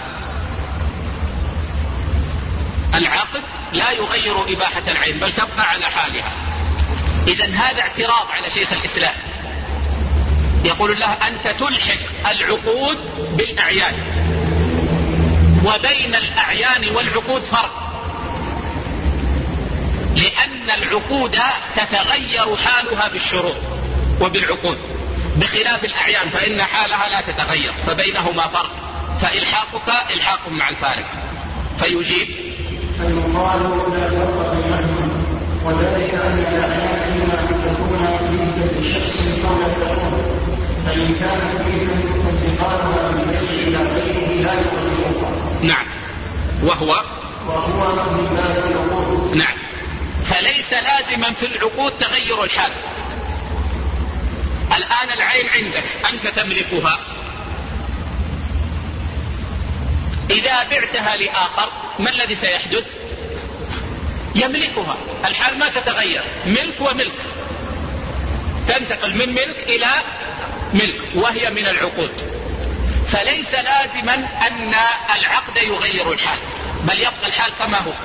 العقد لا يغير إباحة العين بل تبقى على حالها. إذن هذا اعتراض على شيخ الإسلام، يقول له أنت تلحق العقود بالأعيان، وبين الأعيان والعقود فرق، لأن العقود تتغير حالها بالشروط وبالعقود، بخلاف الأعيان فإن حالها لا تتغير، فبينهما فرق، فإلحاقك إلحاق مع الفارق. فيجيب فيقال لا فرق بينهما، وذلك أن الأعيان إما أن تكون ملكا لشخص أو لا تكون، فإن كانت ملكا انتقالها من بيع إلى غيره لا يغيرها. نعم. وهو وهو من باب العقود. نعم. فليس لازما في العقود تغير الحال. الآن العين عندك أنت تملكها، إذا بعتها لآخر ما الذي سيحدث؟ يملكها، الحال ما تتغير، ملك وملك، تنتقل من ملك إلى ملك، وهي من العقود. فليس لازما أن العقد يغير الحال، بل يبقى الحال كما هو.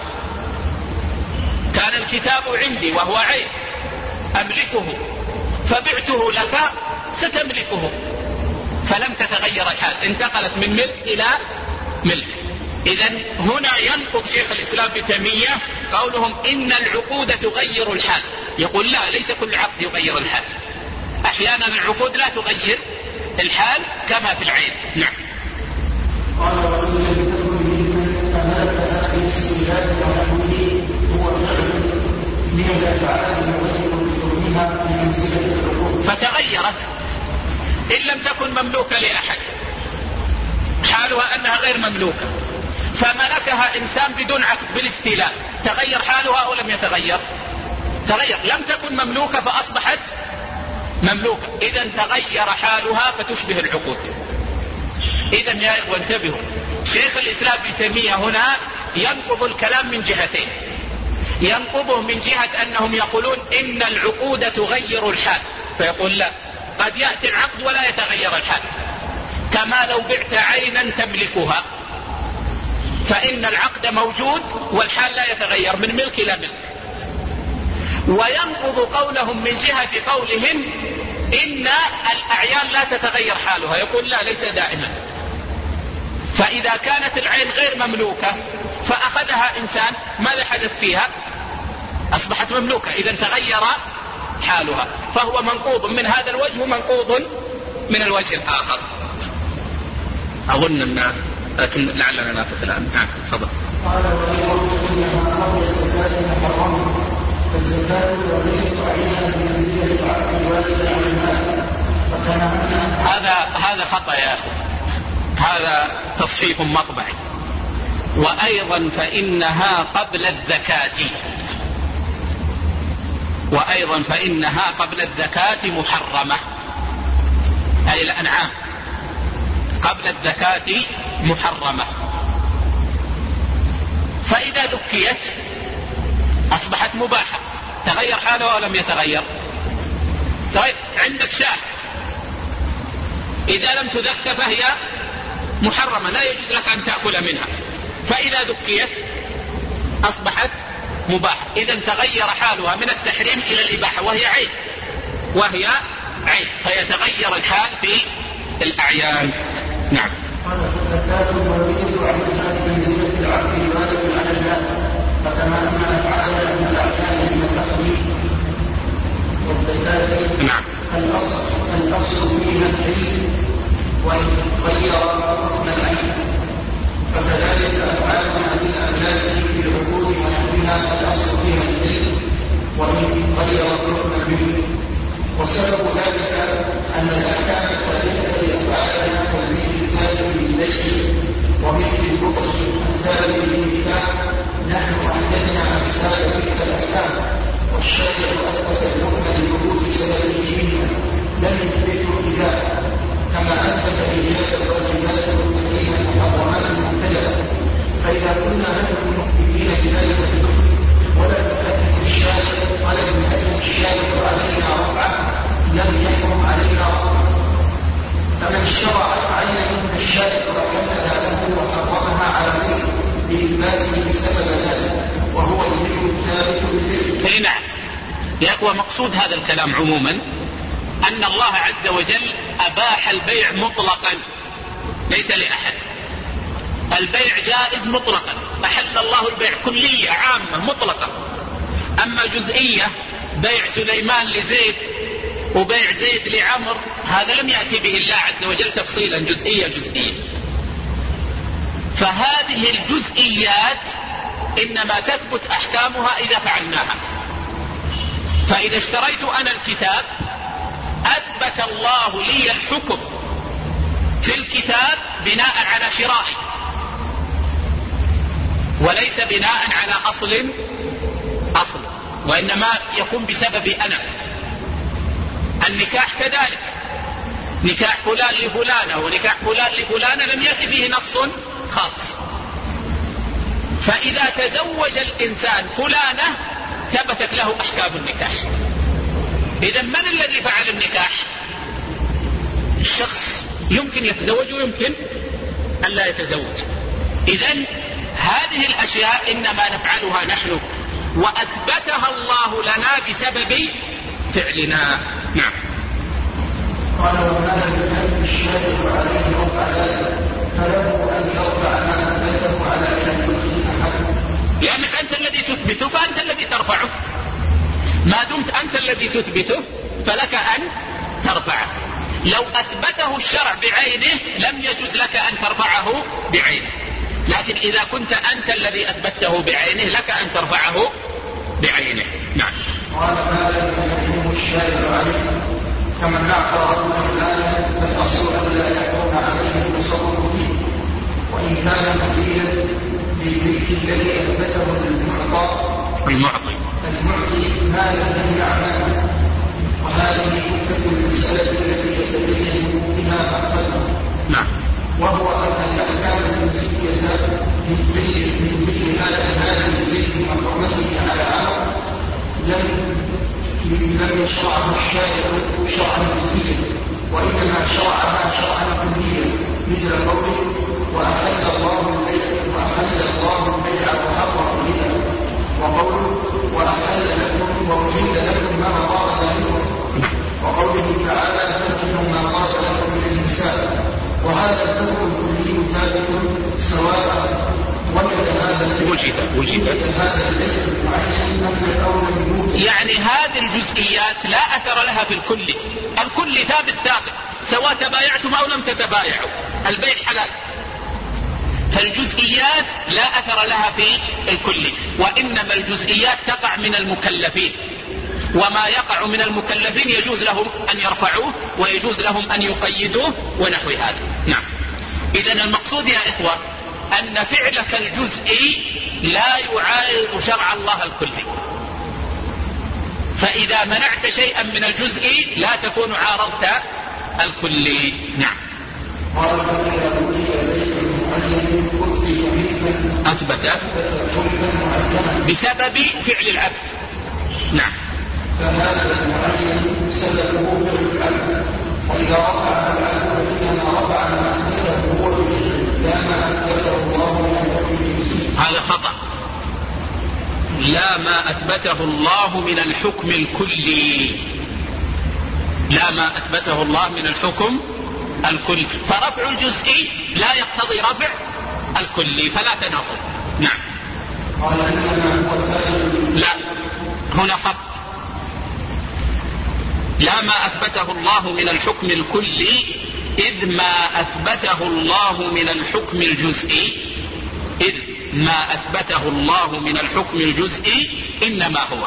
كان الكتاب عندي وهو عين أملكه، فبعته لك ستملكه، فلم تتغير الحال، انتقلت من ملك إلى ملك. إذن هنا ينقض شيخ الإسلام ابن تيمية قولهم إن العقود تغير الحال. يقول لا، ليس كل عقد يغير الحال، أحيانا العقود لا تغير الحال كما في العين. نعم. قال وإن لم تكن ممن أملكها في السيلات ونحوه هو فعل من الأفعال المغير بحكمها في منزلة العقود، فتغيرت إن لم تكن مملوكة لأحد، حالها أنها غير مملوكة، فملكها إنسان بدون عقد بالاستيلاء، تغير حالها أو لم يتغير؟ تغير. لم تكن مملوكة فأصبحت مملوكة، إذن تغير حالها فتشبه العقود. إذن يا إخوة انتبهوا، شيخ الإسلام ابن تيمية هنا ينقض الكلام من جهتين. ينقضه من جهة أنهم يقولون إن العقود تغير الحال، فيقول لا، قد يأتي العقد ولا يتغير الحال، كما لو بعت عينا تملكها، فإن العقد موجود والحال لا يتغير من ملك إلى ملك. وينقض قولهم من جهة قولهم إن الأعيان لا تتغير حالها، يقول لا، ليس دائما. فإذا كانت العين غير مملوكة فأخذها إنسان، ماذا حدث فيها؟ أصبحت مملوكة، إذا تغير حالها، فهو منقوض من هذا الوجه ومنقوض من الوجه الآخر. أظن أن لكن لعلنا نافذ الآن. نعم تفضل. قال وإنها قبل الزكاة محرمة، فالزكاة الولية عليها بمنزلة العقد الواجب على المال، هذا هذا خطأ يا أخي، هذا تصحيح مطبعي. وأيضا فإنها قبل الزكاة، وأيضا فإنها قبل الزكاة محرمة، أي الأنعام قبل الزكاة محرمة. فإذا ذكيت أصبحت مباحة، تغير حالها ولم يتغير. طيب عندك شاة، إذا لم تذك فهي محرمة، لا يجوز لك أن تأكل منها، فإذا ذكيت أصبحت مباحة، إذا تغير حالها من التحريم إلى الإباحة، وهي عين، وهي عين، فيتغير الحال في الأعيان. نعم. قال فالزكاة الولية عليها بمنزلة العقد الواجب على المال، فكما أن أفعال من الأعيان من التخليق والزكاة نعم الأصل الأصل فيها الحل، وإن غير حكم العين، فكذلك أفعالنا من الأملاك في العقود ونحوها الأصل فيها الحل، وإن غير حكم الملك. وسبب ذلك أن الأحكام الثابتة لأفعالنا كالملك الثابت بالليل وملك البطش الثابت بالنكاح، نحن أحدثنا أسباب تلك الأحكام، والشرع أثبت الحكم لوجود سببه منها، لم يثبته إياه، كما أثبت إيجاد الواجبات والتحريم المحرمات المبتدأة. فإذا كنا نحن مخبرين بذلك الحكم ولا نكلم الشارع ولا نكلم الشارع عليها. فمن اشترى عينا من الشارع وكلها له وحرمها على غيره بإثباته سبب ذلك وهو البيع الثابت بالبيع. نعم يا أخوة، مقصود هذا الكلام عموما أن الله عز وجل أباح البيع مطلقا ليس لأحد. البيع جائز مطلقا، أحل الله البيع كلية عامة مطلقة. أما جزئية بيع سليمان لزيد وبيع زيد لعمر هذا لم يأتي به الله عز وجل تفصيلا، جزئية جزئية. فهذه الجزئيات إنما تثبت أحكامها إذا فعلناها. فإذا اشتريت أنا الكتاب أثبت الله لي الحكم في الكتاب بناء على شرائي وليس بناء على أصل أصل وإنما يكون بسببي أنا. النكاح كذلك، نكاح فلان لفلانة ونكاح فلان لفلانة لم يأتي فيه نص خاص. فإذا تزوج الإنسان فلانة ثبتت له أحكام النكاح. إذا من الذي فعل النكاح؟ الشخص يمكن يتزوج ويمكن أن لا يتزوج. إذا هذه الأشياء إنما نفعلها نحن وأثبتها الله لنا بسبب فعلنا. نعم. قال وهذا الذي الشارع عليه رفع ذلك فله أن يرفع ما أثبته على أن أحد، لأنك أنت الذي تثبته فأنت الذي ترفعه. ما دمت أنت الذي تثبته فلك أن ترفعه. لو أثبته الشرع بعينه لم يجوز لك أن ترفعه بعينه، لكن إذا كنت أنت الذي أثبته بعينه لك أن ترفعه بعينه. نعم. قال هذا يحرم الشارع عليه كمن أعطى رجلا الآية فالأصل أن لا يحرم عليه التصرف فيه وإن كان مزيدا بالملك الذي أثبته المعطى المعطي المعطي ما لم يعمل. وهذه كفة المسألة التي يتبين بها أقل. نعم. وهو أن الأحكام المزيدة من مثل هذا هذه الزيد وحرمته على عام لم لم يشرعه الشارع شرعا مزيدا وإنما شرعها شرعا كليا مثل قوله وأحل الله البيع وأحل الله البيع وحرم الربا وقوله وأحل لكم وأحل لكم ما طاب لكم وقوله تعالى فانكحوا ما طاب لكم من النساء. وهذا الحكم الكلي ثابت سواء وجد هذا وجد وجد هذا البيع المعين أم الأول. يعني هذه الجزئيات لا أثر لها في الكل. الكل ثابت ثابت سواء تبايعتم أو لم تتبايعوا، البيع حلال. فالجزئيات لا أثر لها في الكل، وإنما الجزئيات تقع من المكلفين، وما يقع من المكلفين يجوز لهم أن يرفعوه ويجوز لهم أن يقيدوه ونحو هذا. نعم. إذن المقصود يا إخوة أن فعلك الجزئي لا يعارض شرع الله الكلي. فإذا منعت شيئا من الجزئي لا تكون عارضت الكلي. نعم. أثبت بسبب فعل العبد. نعم. فهذا المعين سببه فعل العبد وإذا رفع العبد فإنما رفع ما أثبته هو الفعل لا ما أثبته الله من الحكم. هذا خطأ. لا ما أثبته الله من الحكم الكلي، لا ما أثبته الله من الحكم الكلي. فرفع الجزئي لا يقتضي رفع الكلي، فلا تناقض. نعم. لا هنا صف. لا ما أثبته الله من الحكم الكلي إذ ما أثبته الله من الحكم الجزئي إذ ما أثبته الله من الحكم الجزئي إنما هو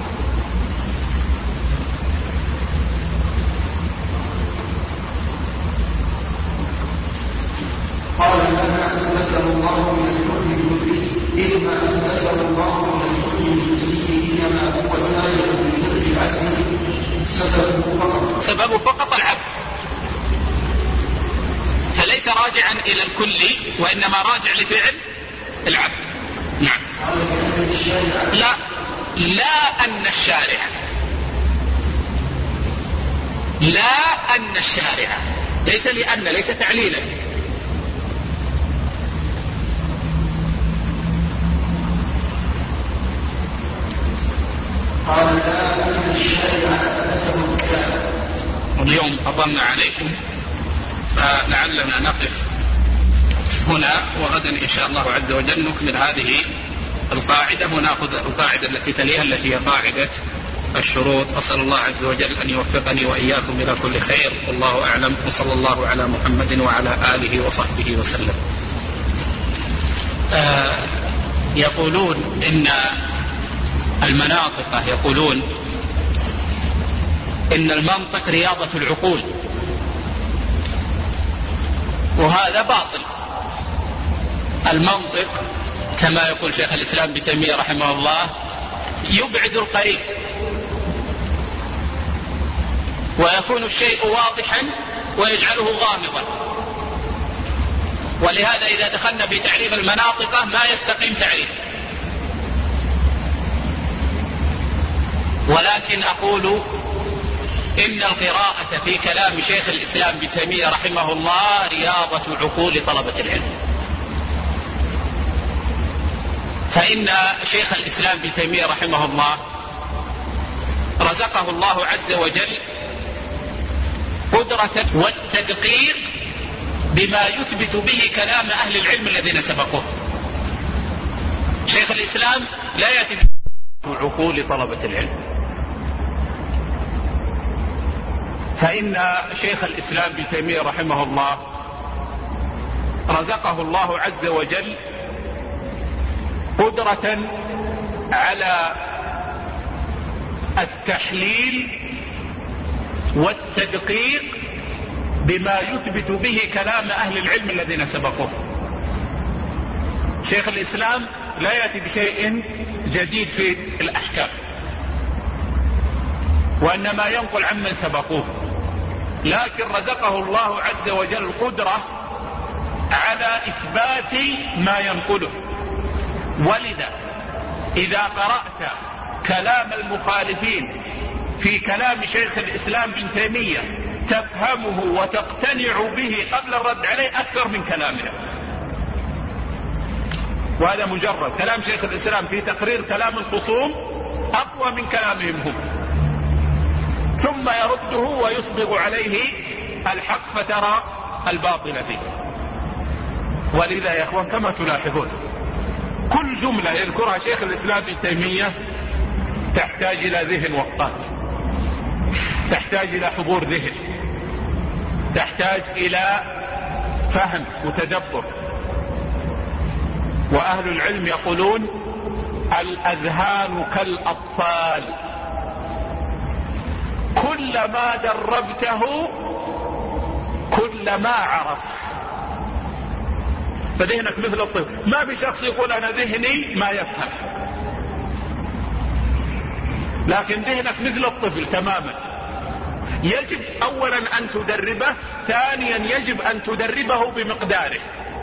قال ما أثبته الله من الحكم الجزئي إذ ما أثبته الله من الحكم الجزئي إنما هو تابع لفعل العبد سببه فقط سببه فقط العبد، فليس راجعا إلى الكل وإنما راجع لفعل العبد. نعم. لا لا أن الشارع لا أن الشارع، ليس لأن، ليس تعليلا. قال لا أن الشارع أسسه الكتاب. اليوم أطلنا عليكم، فلعلنا نقف هنا، وغدا إن شاء الله عز وجل نكمل هذه القاعدة ونأخذ القاعدة التي تليها التي هي قاعدة الشروط. أسأل الله عز وجل أن يوفقني وإياكم إلى كل خير، والله أعلم، وصلى الله على محمد وعلى آله وصحبه وسلم. آه يقولون إن المناطق يقولون إن المنطق رياضة العقول، وهذا باطل. المنطق كما يقول شيخ الإسلام ابن تيمية رحمه الله يبعد القريب، ويكون الشيء واضحا ويجعله غامضا، ولهذا إذا دخلنا في تعريف المناطق ما يستقيم تعريف. ولكن أقول إن القراءة في كلام شيخ الإسلام ابن تيمية رحمه الله رياضة عقول طلبة العلم. فإن شيخ الإسلام ابن تيمية رحمه الله رزقه الله عز وجل قدرة والتدقيق بما يثبت به كلام أهل العلم الذين سبقوه. شيخ الإسلام لا يأتي بعقول طلبة العلم. فإن شيخ الإسلام ابن تيمية رحمه الله رزقه الله عز وجل قدرة على التحليل والتدقيق بما يثبت به كلام أهل العلم الذين سبقوه. شيخ الإسلام لا يأتي بشيء جديد في الأحكام، وإنما ينقل عمن سبقوه، لكن رزقه الله عز وجل قدرة على إثبات ما ينقله. ولذا إذا قرأت كلام المخالفين في كلام شيخ الإسلام ابن تيمية تفهمه وتقتنع به قبل الرد عليه أكثر من كلامه. وهذا مجرد كلام شيخ الإسلام في تقرير كلام الخصوم أقوى من كلامهم هم، ثم يرده ويصبغ عليه الحق فترى الباطل فيه. ولذا يا أخوان كما تلاحظون كل جملة يذكرها شيخ الإسلام ابن تيمية تحتاج إلى ذهن وقات، تحتاج إلى حضور ذهن، تحتاج إلى فهم وتدبر. وأهل العلم يقولون الأذهان كالأطفال، كلما دربته كلما عرف. فذهنك مثل الطفل، ما في شخص يقول أنا ذهني ما يفهم، لكن ذهنك مثل الطفل تماما. يجب أولا أن تدربه، ثانيا يجب أن تدربه بمقداره.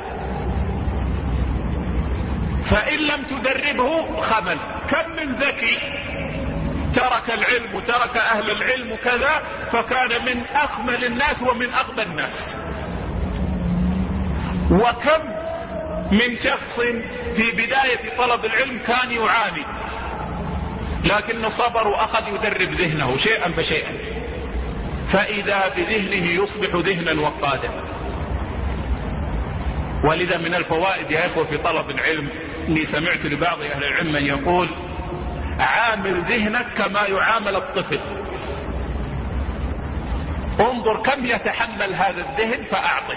فإن لم تدربه خمل. كم من ذكي ترك العلم وترك أهل العلم وكذا فكان من أخمل الناس ومن أغبى الناس. وكم من شخص في بداية طلب العلم كان يعاني، لكنه صبر وأخذ يدرب ذهنه شيئا فشيئا، فإذا بذهنه يصبح ذهنا وقادا. ولذا من الفوائد يا إخوة في طلب العلم اني سمعت لبعض اهل العلم من يقول عامل ذهنك كما يعامل الطفل، انظر كم يتحمل هذا الذهن فأعطه،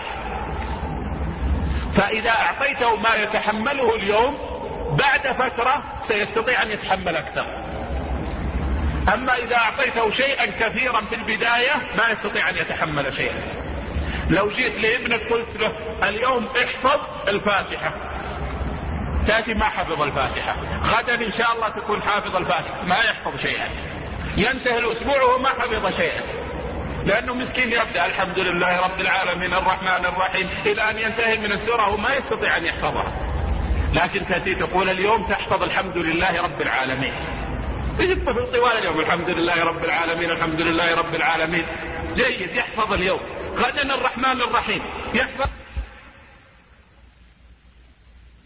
فإذا أعطيته ما يتحمله اليوم بعد فترة سيستطيع أن يتحمل أكثر. أما إذا أعطيته شيئا كثيرا في البداية ما يستطيع أن يتحمل شيئا. لو جئت لابنك قلت له اليوم احفظ الفاتحة، تأتي ما حفظ الفاتحة، غدا إن شاء الله تكون حافظ الفاتحة، ما يحفظ شيئا، ينتهي الأسبوع وما حفظ شيئا، لأنه مسكين يبدأ الحمد لله رب العالمين الرحمن الرحيم إلى أن ينتهي من السورة وما يستطيع أن يحفظها. لكن تأتي تقول اليوم تحفظ الحمد لله رب العالمين، يجي الطفل طوال اليوم الحمد لله رب العالمين الحمد لله رب العالمين، جيد يحفظ اليوم، غدا الرحمن الرحيم يحفظ